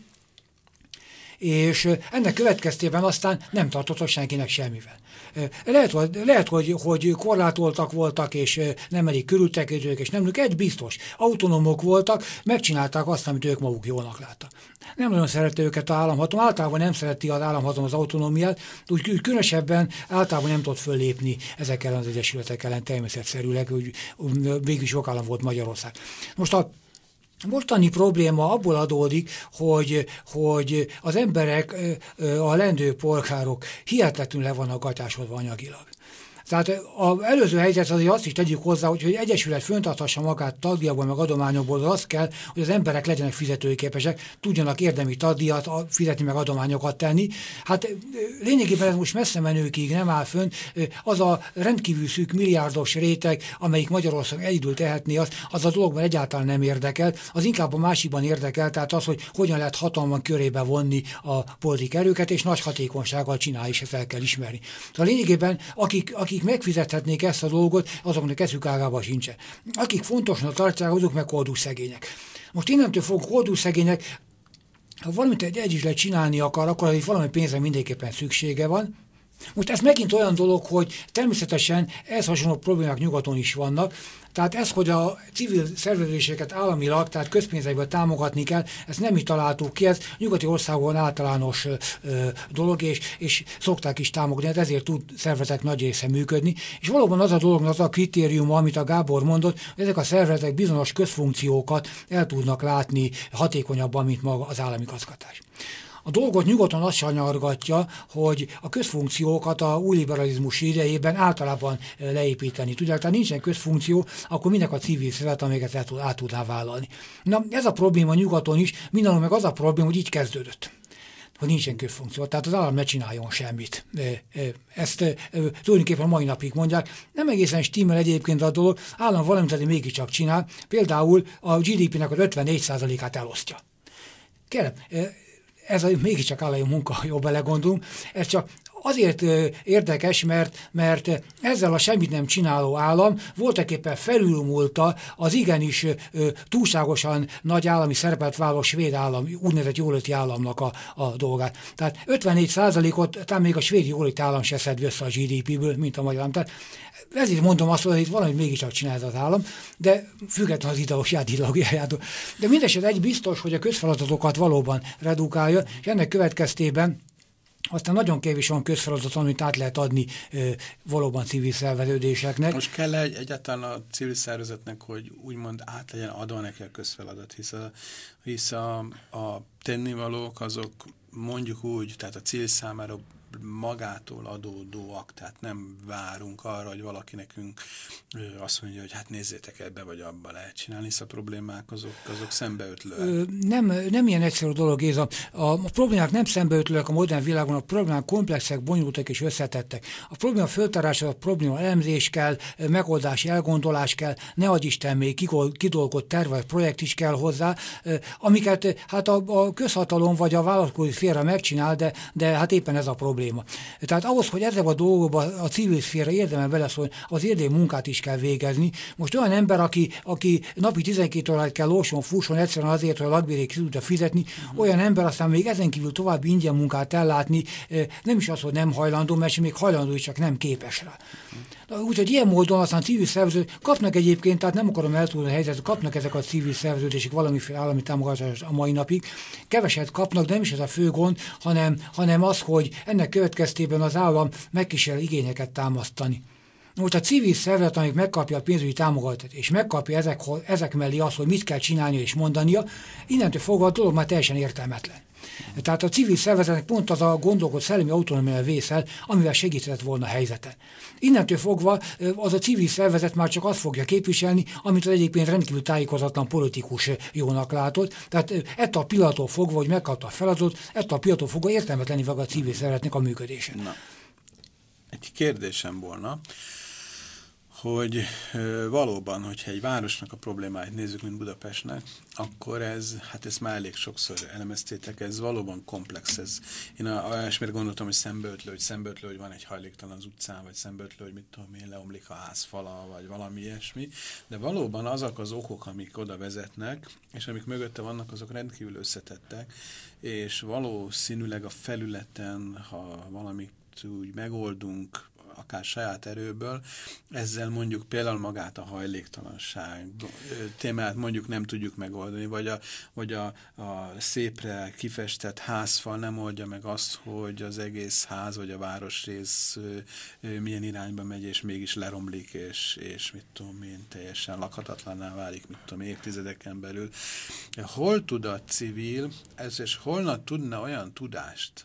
És ennek következtében aztán nem tartottak senkinek semmivel. Lehet, hogy, lehet hogy, hogy korlátoltak voltak, és nem elég körültekintők, és nem, egy biztos. Autonómok voltak, megcsinálták azt, amit ők maguk jónak láttak. Nem nagyon szerette őket az államhatalom, általában nem szereti az államhatalom az autonómiát, úgy különösebben általában nem tudott föllépni ezek ellen az egyesületek ellen természetszerűleg, hogy végül sok állam volt Magyarország. Most a mostani probléma abból adódik, hogy, hogy az emberek, a lendő polgárok hihetetlenül le vannak gatyásodva anyagilag. Tehát az előző helyzet azért azt is tegyük hozzá, hogy egy egyesület föntarthassa magát tagdíjakból, meg adományokból, az kell, hogy az emberek legyenek fizetőképesek, tudjanak érdemi tagdíjat fizetni, meg adományokat tenni. Hát lényegében ez most messze menőkig nem áll fönn. Az a rendkívül szűk milliárdos réteg, amelyik Magyarország egyedül tehetné azt, az a dologban egyáltalán nem érdekel, az inkább a másikban érdekel, tehát az, hogy hogyan lehet hatalman körébe vonni a politikai erőket, és nagy hatékonysággal csinál, és ezt el kell ismerni. Tehát lényegében, akik, akik megfizethetnék ezt a dolgot, azoknak eszük ágában sincsen. Akik fontosnak tartják, azok meg koldúszegények. Most innentől fog koldúszegények, ha valamit egy egyesület csinálni akar, akkor azért valami pénzre mindenképpen szüksége van. Most ez megint olyan dolog, hogy természetesen ez hasonló problémák nyugaton is vannak, tehát ez, hogy a civil szerveződéseket államilag, tehát közpénzekből támogatni kell, ezt nem mi találtuk ki, ez nyugati országokon általános ö, dolog, és, és szokták is támogatni, hát ezért tud szervezetek nagy része működni. És valóban az a dolog, az a kritérium, amit a Gábor mondott, hogy ezek a szervezetek bizonyos közfunkciókat el tudnak látni hatékonyabban, mint maga az állami igazgatás. A dolgot nyugodtan azt sanyargatja, hogy a közfunkciókat a új liberalizmus idejében általában leépíteni tudják. Tehát nincsen közfunkció, akkor minek a civil szervezet, amiket át, át tudná vállalni. Na, ez a probléma nyugaton is, mindenhol meg az a probléma, hogy így kezdődött, hogy nincsen közfunkció. Tehát az állam ne csináljon semmit. Ezt tulajdonképpen mai napig mondják. Nem egészen stimmel egyébként a dolog, állam valamit azért mégiscsak csinál. Például a gé dé pének az ötvennégy százalékát elosztja. kérem, ez a mégiscsak állami munka, ha jól belegondolunk, ez csak azért érdekes, mert, mert ezzel a semmit nem csináló állam voltaképpen felülmúlta az igenis túlságosan nagy állami szerepet vállaló svéd állam, úgynevezett jóléti államnak a, a dolgát. Tehát ötvennégy százalékot talán még a svéd jóléti állam se szed vissza a gé dé péből, mint a magyar állam. Tehát ezért mondom azt, hogy itt valamit mégiscsak csinál az állam, de független az ideológiájától. De mindesetre egy biztos, hogy a közfeladatokat valóban redukálja, és ennek következtében aztán nagyon kevés van közfeladat, amit át lehet adni ö, valóban civil szerveződéseknek. Most kell egy, egyáltalán a civil szervezetnek, hogy úgymond át legyen adva neki a közfeladat, hisz a, hisz a, a tennivalók azok mondjuk úgy, tehát a civil számára magától adódóak, tehát nem várunk arra, hogy valaki nekünk azt mondja, hogy hát nézzétek, ebbe vagy abba lehet csinálni, hisz a problémák azok, azok szembeötlőek. Nem, nem ilyen egyszerű dolog ez. A, a problémák nem szembeötlőek a modern világon, a problémák komplexek, bonyolultak és összetettek. A probléma föltárása, a probléma elemzés kell, megoldási elgondolás kell, ne adj Isten, még kidolgozott terv vagy projekt is kell hozzá, amiket hát a, a közhatalom vagy a vállalkozói szféra megcsinál, de, de hát éppen ez a probléma. Tehát ahhoz, hogy ezzel a dolgokban a civil szféra érdemel beleszólni, az érdemi munkát is kell végezni. Most olyan ember, aki, aki napi tizenkét órát kell lóson, fusson egyszerűen azért, hogy a lakbérét ki tudja fizetni, olyan ember aztán még ezen kívül további ingyen munkát ellátni, nem is az, hogy nem hajlandó, mert még hajlandó is, csak nem képes rá. Úgyhogy ilyen módon aztán civil szerveződők kapnak egyébként, tehát nem akarom eltúlni a helyzetet, kapnak ezek a civil szerveződések valamiféle állami támogatást a mai napig. Keveset kapnak, de nem is ez a fő gond, hanem, hanem az, hogy ennek következtében az állam megkísér igényeket támasztani. Most a civil szervezet, amik megkapja a pénzügyi támogatást, és megkapja ezek, ezek mellé azt, hogy mit kell csinálnia és mondania, innentől fogva a dolog már teljesen értelmetlen. Tehát a civil szervezetnek pont az a gondolkodó szellemi autonómia vészel, amivel segített volna a helyzeten. Innentől fogva az a civil szervezet már csak azt fogja képviselni, amit az egyébként rendkívül tájékozatlan politikus jónak látott. Tehát ettől a pillanattól fogva, hogy megkapta a feladatot, ettől a pillanattól fogva értelmetlenné vág a civil szervezetnek a működése. Na, egy kérdésem volna, hogy ö, valóban, hogyha egy városnak a problémáit nézzük, mint Budapestnek, akkor ez, hát ezt már elég sokszor elemeztétek, ez valóban komplex. Ez. Én olyasmire gondoltam, hogy szembeötlő, hogy szembeötlő, hogy van egy hajléktalan az utcán, vagy szembeötlő, hogy mit tudom én, leomlik a házfala, vagy valami ilyesmi, de valóban azok az okok, amik oda vezetnek, és amik mögötte vannak, azok rendkívül összetettek, és valószínűleg a felületen, ha valamit úgy megoldunk, akár saját erőből, ezzel mondjuk például magát a hajléktalanság témát mondjuk nem tudjuk megoldani, vagy a, vagy a, a szépre kifestett házfal nem oldja meg azt, hogy az egész ház vagy a városrész milyen irányba megy, és mégis leromlik, és, és mit tudom én, teljesen lakhatatlanná válik, mit tudom, évtizedeken belül. Hol tud a civil, ez, és holna tudna olyan tudást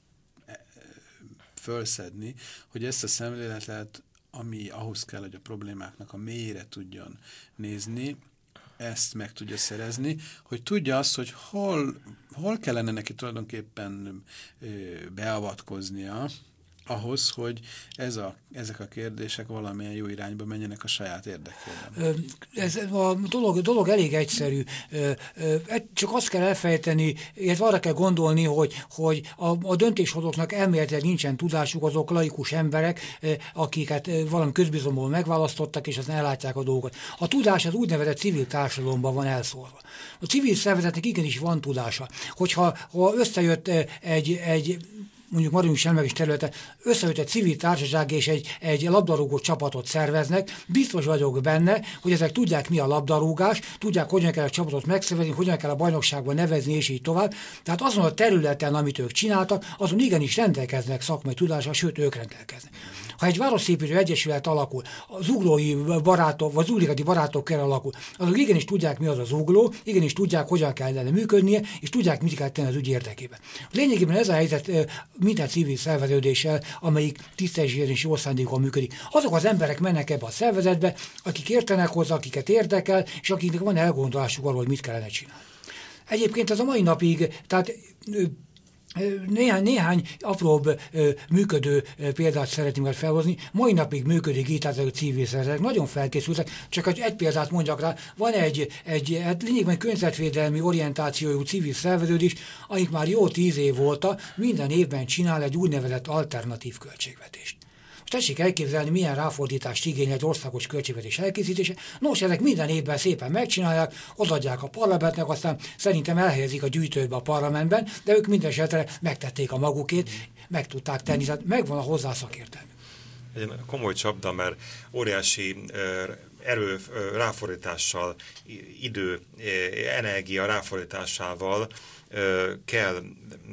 fölszedni, hogy ezt a szemléletet, ami ahhoz kell, hogy a problémáknak a mélyére tudjon nézni, ezt meg tudja szerezni, hogy tudja azt, hogy hol, hol kellene neki tulajdonképpen ö, beavatkoznia, ahhoz, hogy ez a, ezek a kérdések valamilyen jó irányba menjenek a saját érdekében. Ez a dolog, dolog elég egyszerű. Csak azt kell elfejteni, illetve arra kell gondolni, hogy, hogy a, a döntéshozóknak elméletileg nincsen tudásuk, azok laikus emberek, akiket valami közbizomból megválasztottak, és aztán ellátják a dolgokat. A tudás az úgynevezett civil társadalomban van elszórva. A civil szervezetnek igenis van tudása. Hogyha ha összejött egy, egy mondjuk maradjunk semleges területen, összejött egy civil társaság és egy, egy labdarúgó csapatot szerveznek, biztos vagyok benne, hogy ezek tudják, mi a labdarúgás, tudják, hogyan kell a csapatot megszervezni, hogyan kell a bajnokságban nevezni, és így tovább. Tehát azon a területen, amit ők csináltak, azon igenis rendelkeznek szakmai tudással, sőt, ők rendelkeznek. Ha egy városépítő egyesület alakul, az zuglói barátok, vagy zuligati barátok kell alakul, azok igenis tudják, mi az az zugló, igenis tudják, hogyan kellene működnie, és tudják, mit kell tenni az ügy érdekében. Lényegében ez a helyzet minden civil szerveződéssel, amelyik tisztességesen és jó szándékon működik. Azok az emberek mennek ebbe a szervezetbe, akik értenek hozzá, akiket érdekel, és akiknek van elgondolásuk arról, hogy mit kellene csinálni. Egyébként ez a mai napig, tehát Néhány, néhány apróbb működő példát szeretném majd felhozni. Mai napig működik itt ezek a civil szervezetek, nagyon felkészültek, csak egy példát mondjak rá. Van egy, egy hát lényegben környezetvédelmi orientációjú civil szerveződés, amik már jó tíz év óta minden évben csinál egy úgynevezett alternatív költségvetést. Tessék elképzelni, milyen ráfordítást igényel egy országos költségvetés elkészítése. Nos, ezek minden évben szépen megcsinálják, odaadják a parlamentnek, aztán szerintem elhelyezik a gyűjtőbe a parlamentben, de ők minden esetre megtették a magukét, meg tudták tenni, tehát megvan a hozzá szakértelmű. Egy komoly csapda, mert óriási erő ráfordítással, idő, energia ráfordításával kell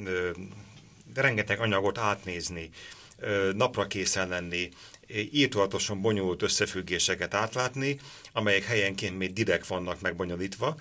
rengeteg anyagot átnézni, napra készen lenni, írtózatosan bonyolult összefüggéseket átlátni, amelyek helyenként még direkt vannak megbonyolítva,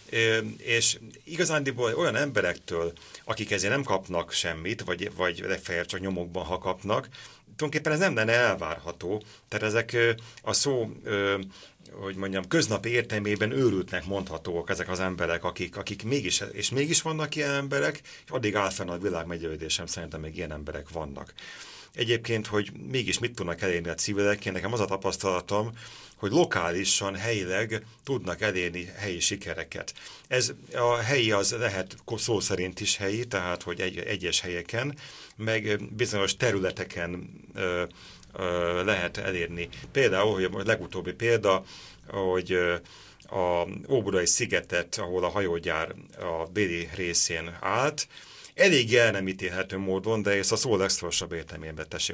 és igazándiból olyan emberektől, akik ezért nem kapnak semmit, vagy, vagy legfeljebb csak nyomokban, ha kapnak, tulajdonképpen ez nem lenne elvárható. Tehát ezek a szó, hogy mondjam, köznapi értelmében őrültnek mondhatóak ezek az emberek, akik, akik mégis, és mégis vannak ilyen emberek, és addig áll fenn a világ meggyőződésem, szerintem még ilyen emberek vannak. Egyébként, hogy mégis mit tudnak elérni a civilek, nekem az a tapasztalatom, hogy lokálisan, helyileg tudnak elérni helyi sikereket. Ez a helyi az lehet szó szerint is helyi, tehát hogy egy, egyes helyeken, meg bizonyos területeken ö, ö, lehet elérni. Például, hogy a legutóbbi példa, hogy a Óbudai szigetet, ahol a hajógyár a déli részén állt, elég el nem ítélhető módon, de ezt a szó legszorosabb értelmében tessék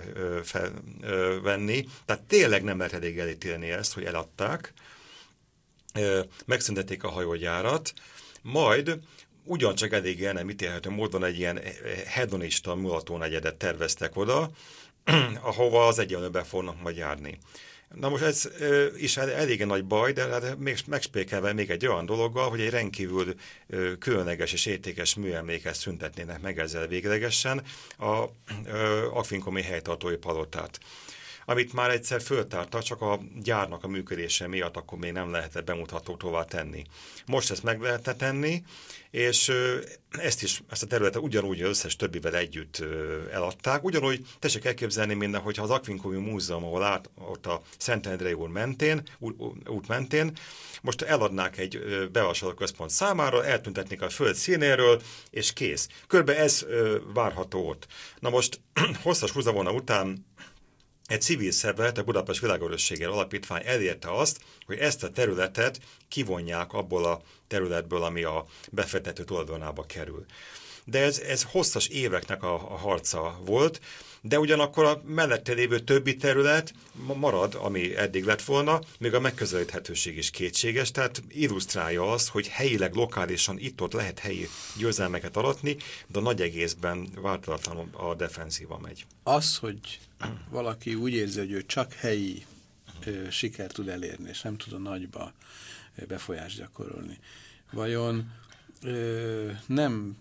felvenni. Tehát tényleg nem lehet elég elítélni ezt, hogy eladták, megszüntették a hajógyárat, majd ugyancsak elég el nem ítélhető módon egy ilyen hedonista mulatónegyedet terveztek oda, ahova az egyenlőben fognak majd járni. Na most ez ö, is elég nagy baj, de hát még megspékelve még egy olyan dologgal, hogy egy rendkívül ö, különleges és értékes műemléket szüntetnének meg ezzel véglegesen a Afinkomi helytartói palotát, amit már egyszer föltárta, csak a gyárnak a működése miatt akkor még nem lehetett bemutathatóvá tenni. Most ezt meg lehetne tenni, és ezt is, ezt a területet ugyanúgy összes többivel együtt eladták. Ugyanúgy tessék elképzelni minden, hogyha az Afinkomi Múzeum, ahol át, ott a Szentendrei úr mentén, út mentén, most eladnák egy bevásárlóközpont számára, eltüntetnék a föld színéről, és kész. Körülbelül ez várható ott. Na most hosszas húzavona után egy civil szervezet, a Budapest Világörösséggel Alapítvány elérte azt, hogy ezt a területet kivonják abból a területből, ami a befektető tulajdonába kerül. De ez, ez hosszas éveknek a, a harca volt, de ugyanakkor a mellette lévő többi terület marad, ami eddig lett volna, még a megközelíthetőség is kétséges, tehát illusztrálja azt, hogy helyileg, lokálisan itt-ott lehet helyi győzelmeket aratni, de a nagy egészben változatlanul a defenzíva megy. Az, hogy valaki úgy érzi, hogy ő csak helyi ö, sikert tud elérni, és nem tud a nagyba ö, befolyást gyakorolni, vajon ö, nem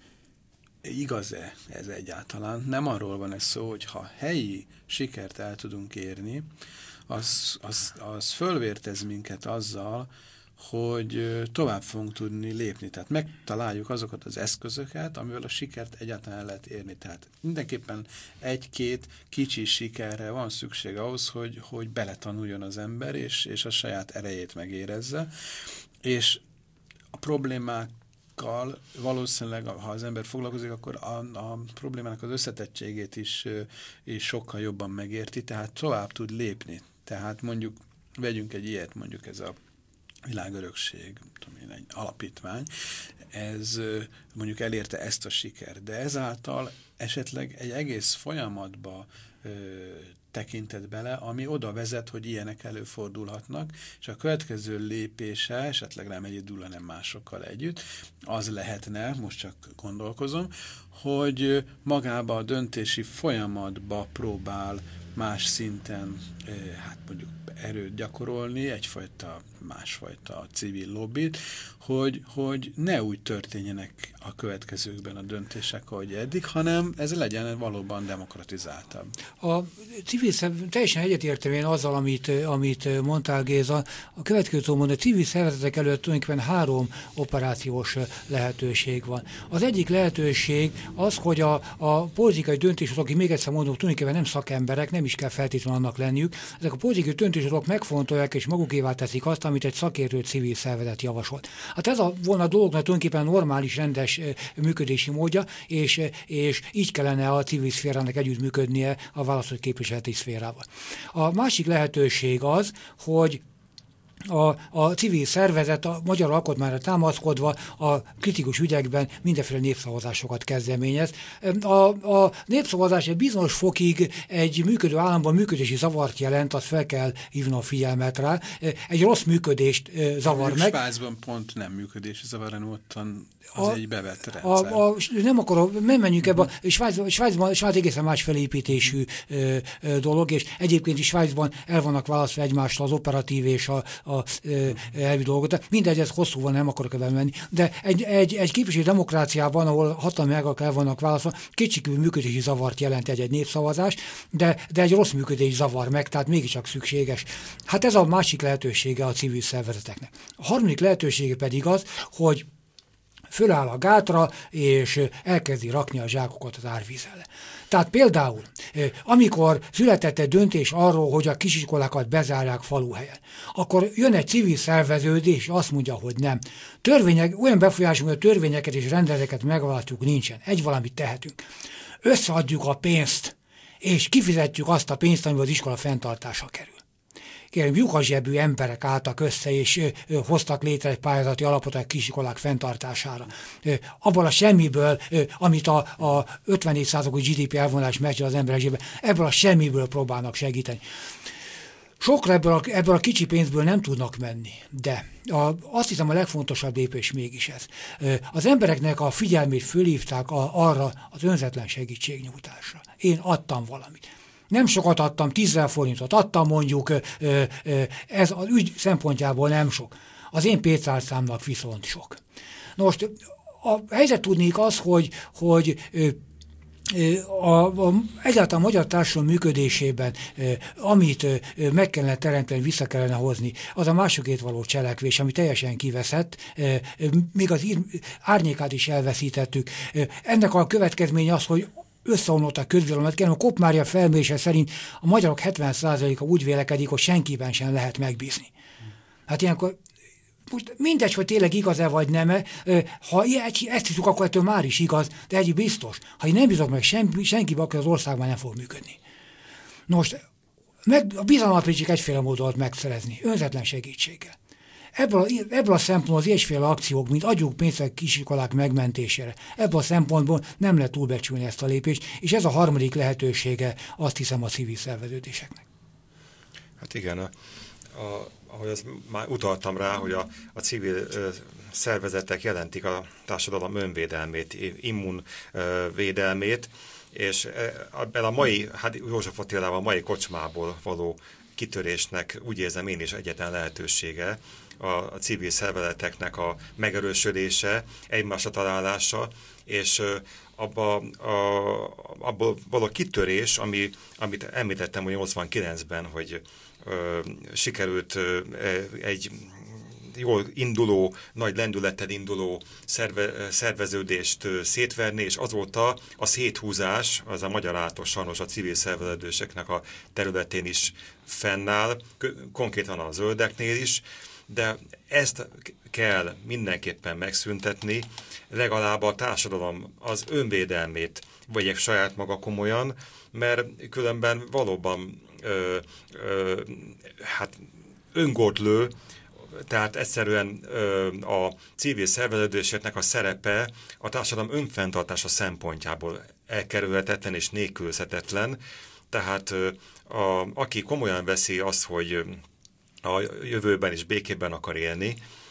igaz-e ez egyáltalán? Nem arról van ez szó, hogy ha helyi sikert el tudunk érni, az, az, az fölvértez minket azzal, hogy tovább fogunk tudni lépni. Tehát megtaláljuk azokat az eszközöket, amivel a sikert egyáltalán el lehet érni. Tehát mindenképpen egy-két kicsi sikerre van szükség ahhoz, hogy, hogy beletanuljon az ember, és, és a saját erejét megérezze. És a problémák valószínűleg, ha az ember foglalkozik, akkor a, a problémának az összetettségét is, is sokkal jobban megérti, tehát tovább tud lépni. Tehát mondjuk, vegyünk egy ilyet, mondjuk ez a Világörökség, tudom én, egy alapítvány, ez mondjuk elérte ezt a sikert, de ezáltal esetleg egy egész folyamatba ö, tekintett bele, ami oda vezet, hogy ilyenek előfordulhatnak, és a következő lépése, esetleg nem egyedül, hanem másokkal együtt, az lehetne, most csak gondolkozom, hogy magába a döntési folyamatba próbál más szinten, hát mondjuk erőt gyakorolni, egyfajta másfajta civil lobbit, hogy, hogy ne úgy történjenek a következőkben a döntések, ahogy eddig, hanem ez legyen valóban demokratizáltabb. A civil szervezetek, teljesen egyetértem én azzal, amit, amit mondtál, Géza. A következő tudom mondani, a civil szervezetek előtt tulajdonképpen három operációs lehetőség van. Az egyik lehetőség az, hogy a, a politikai döntéshozók, akik még egyszer mondom, tulajdonképpen nem szakemberek, nem is kell feltétlenül annak lenniük, ezek a politikai döntéshozók megfontolják és magukévá teszik azt, amit egy szakértő civil szervezet javasolt. Hát ez a volna a dolognak tulajdonképpen normális, rendes működési módja, és, és így kellene a civil szférának együttműködnie a választott képviseleti szférával. A másik lehetőség az, hogy A, a civil szervezet a magyar alkotmányra támaszkodva a kritikus ügyekben mindenféle népszavazásokat kezdeményez. A, a népszavazás egy bizonyos fokig egy működő államban működési zavart jelent, azt fel kell hívni a figyelmet rá. Egy rossz működést zavar meg. Svájcban pont nem működési zavar, hanem ottan az a, egy bevett rendszer. A, a, nem akarok, nem menjünk ebbe, Svájcban, Svájcban, Svájc egészen más felépítésű ö, ö, dolog, és egyébként is Svájcban el vannak választva egymástól az operatív és a, a ö, elvi dolgot. Mindegy, ez hosszú van, nem akarok ebben menni. De egy, egy, egy képviselő demokráciában, ahol hatalmi ágak el vannak választva, kétségkívül működési zavart jelent egy, egy népszavazás, de, de egy rossz működés zavar meg, tehát mégiscsak szükséges. Hát ez a másik lehetősége a civil szervezeteknek. A harmadik lehetősége pedig az, hogy föláll a gátra, és elkezdi rakni a zsákokat az árvíz elé. Tehát például, amikor született egy döntés arról, hogy a kisiskolákat bezárják faluhelyen, akkor jön egy civil szerveződés, és azt mondja, hogy nem. Törvények, olyan befolyásunk, hogy a törvényeket és rendeleteket megvalósítjuk nincsen. Egy valamit tehetünk. Összeadjuk a pénzt, és kifizetjük azt a pénzt, amivel az iskola fenntartása kerül. Kérem, lyukaszsebű emberek álltak össze, és ö, ö, hoztak létre egy pályázati alapot a kisiskolák fenntartására. Ö, abból a semmiből, ö, amit a, a ötvennégy százalékos gé dé pé elvonás megy az emberek zsebbe, ebből a semmiből próbálnak segíteni. Sokra ebből a, ebből a kicsi pénzből nem tudnak menni, de a, azt hiszem a legfontosabb lépés mégis ez. Ö, az embereknek a figyelmét fölhívták a, arra az önzetlen segítségnyújtásra. Én adtam valamit. Nem sokat adtam, tízezer forintot adtam mondjuk, ez az ügy szempontjából nem sok. Az én pénztárcámnak viszont sok. Most a helyzet tudnék az, hogy, hogy a, a, egyáltalán a magyar társadalom működésében, amit meg kellene teremteni, vissza kellene hozni, az a másokért való cselekvés, ami teljesen kiveszett, még az árnyékát is elveszítettük. Ennek a következménye az, hogy összeomlott a közvélemény, kérem, a Kopp Mária felmérése szerint a magyarok hetven százaléka úgy vélekedik, hogy senkiben sem lehet megbízni. Hát ilyenkor most mindegy, hogy tényleg igaz-e vagy nem-e, ha ezt hiszük, akkor ettől már is igaz, de egy biztos, ha én nem bízok meg senki, senkibe, akkor az országban nem fog működni. Most meg, a bizalmat csak egyféle módon megszerezni, önzetlen segítséggel. Ebből a, ebből a szempontból az ilyesféle akciók, mint adjunk pénzt a kisiskolák megmentésére, ebből a szempontból nem lehet túlbecsülni ezt a lépést, és ez a harmadik lehetősége, azt hiszem, a civil szerveződéseknek. Hát igen, a, a, ahogy az már utaltam rá, hogy a, a civil ö, szervezetek jelentik a társadalom önvédelmét, immunvédelmét, és ebben a mai, hát József Attilával a mai kocsmából való kitörésnek úgy érzem én is egyetlen lehetősége, a, a civil szervezeteknek a megerősödése, egymásra találása, és abba, a, abból való kitörés, ami, amit említettem, hogy nyolcvankilencben, hogy ö, sikerült ö, egy jól induló, nagy lendülettel induló szerve, szerveződést szétverni, és azóta a széthúzás, az a magyar átos sajnos a civil szerveződéseknek a területén is fennáll, konkrétan a zöldeknél is, de ezt kell mindenképpen megszüntetni, legalább a társadalom az önvédelmét vegyek saját maga komolyan, mert különben valóban ö, ö, hát öngótlő, tehát egyszerűen ö, a civil szerveződéseknek a szerepe a társadalom önfenntartása szempontjából elkerülhetetlen és nélkülözhetetlen. Tehát ö, a, aki komolyan veszi azt, hogy a jövőben is békében akar élni,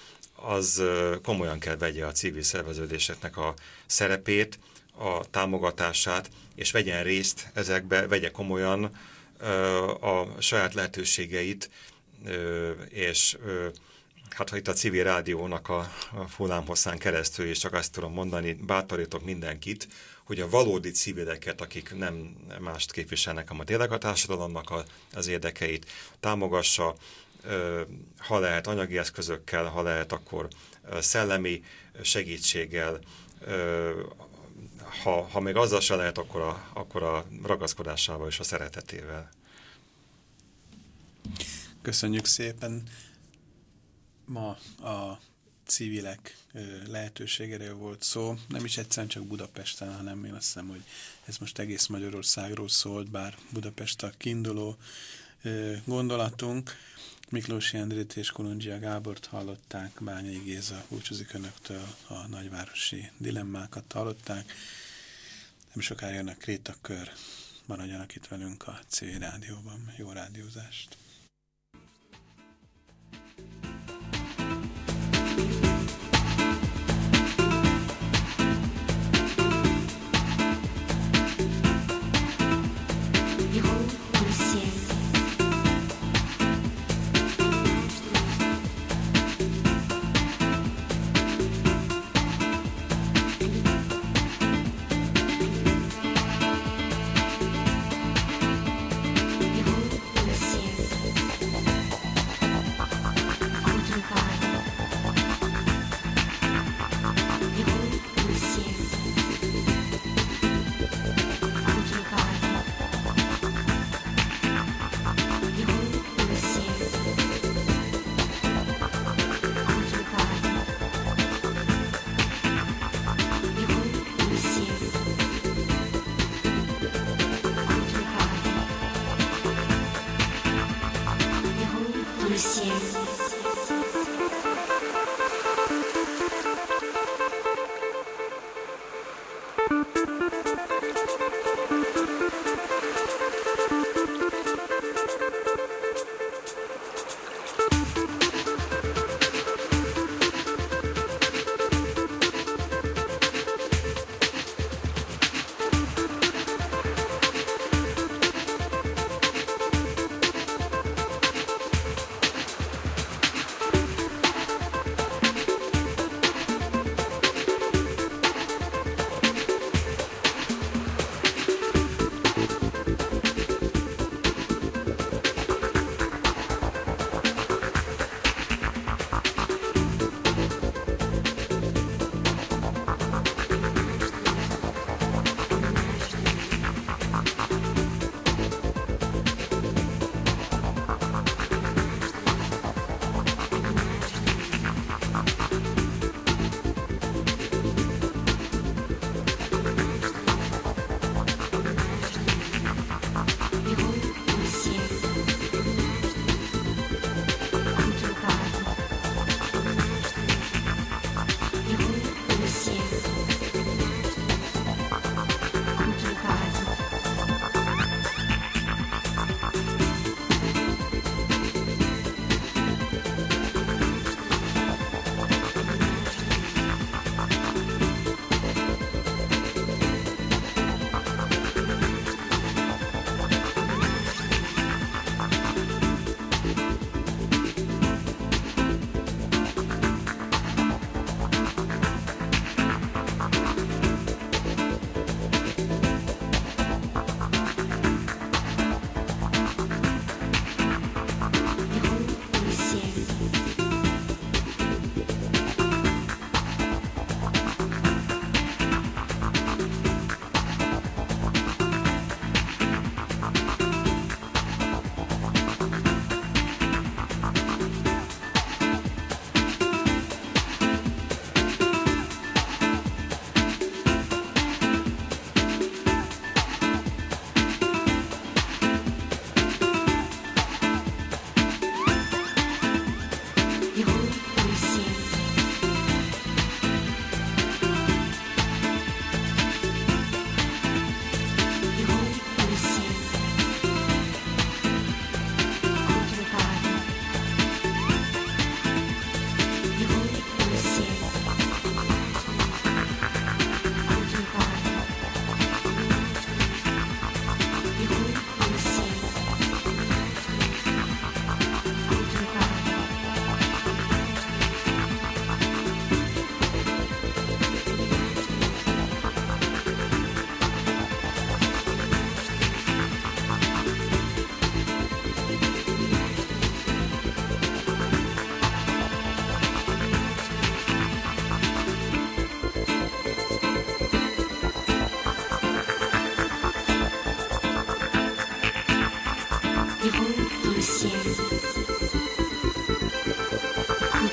az ö, komolyan kell vegye a civil szerveződéseknek a szerepét, a támogatását, és vegyen részt ezekbe, vegye komolyan ö, a saját lehetőségeit, ö, és ö, hát ha itt a civil rádiónak a, a hullámhosszán keresztül, és csak azt tudom mondani, bátorítok mindenkit, hogy a valódi civileket, akik nem mást képviselnek, hanem tényleg a társadalomnak a, az érdekeit, támogassa, ha lehet anyagi eszközökkel, ha lehet akkor szellemi segítséggel, ha, ha még azzal se lehet, akkor a, akkor a ragaszkodásával és a szeretetével. Köszönjük szépen! Ma a civilek lehetőségéről volt szó, nem is egyszerűen csak Budapesten, hanem én azt hiszem, hogy ez most egész Magyarországról szólt, bár Budapest a kiinduló gondolatunk. Miklósi Endrét és Kolundzsia Gábort hallották, Bányai Géza búcsúzik önöktől, a nagyvárosi dilemmákat hallották. Nem sokára jön a Krétakör, maradjanak itt velünk a Civil Rádióban. Jó rádiózást! ciel.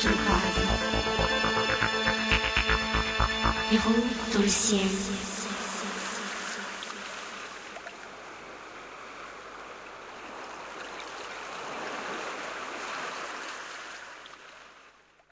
Culture Paradis. Héros dans le ciel.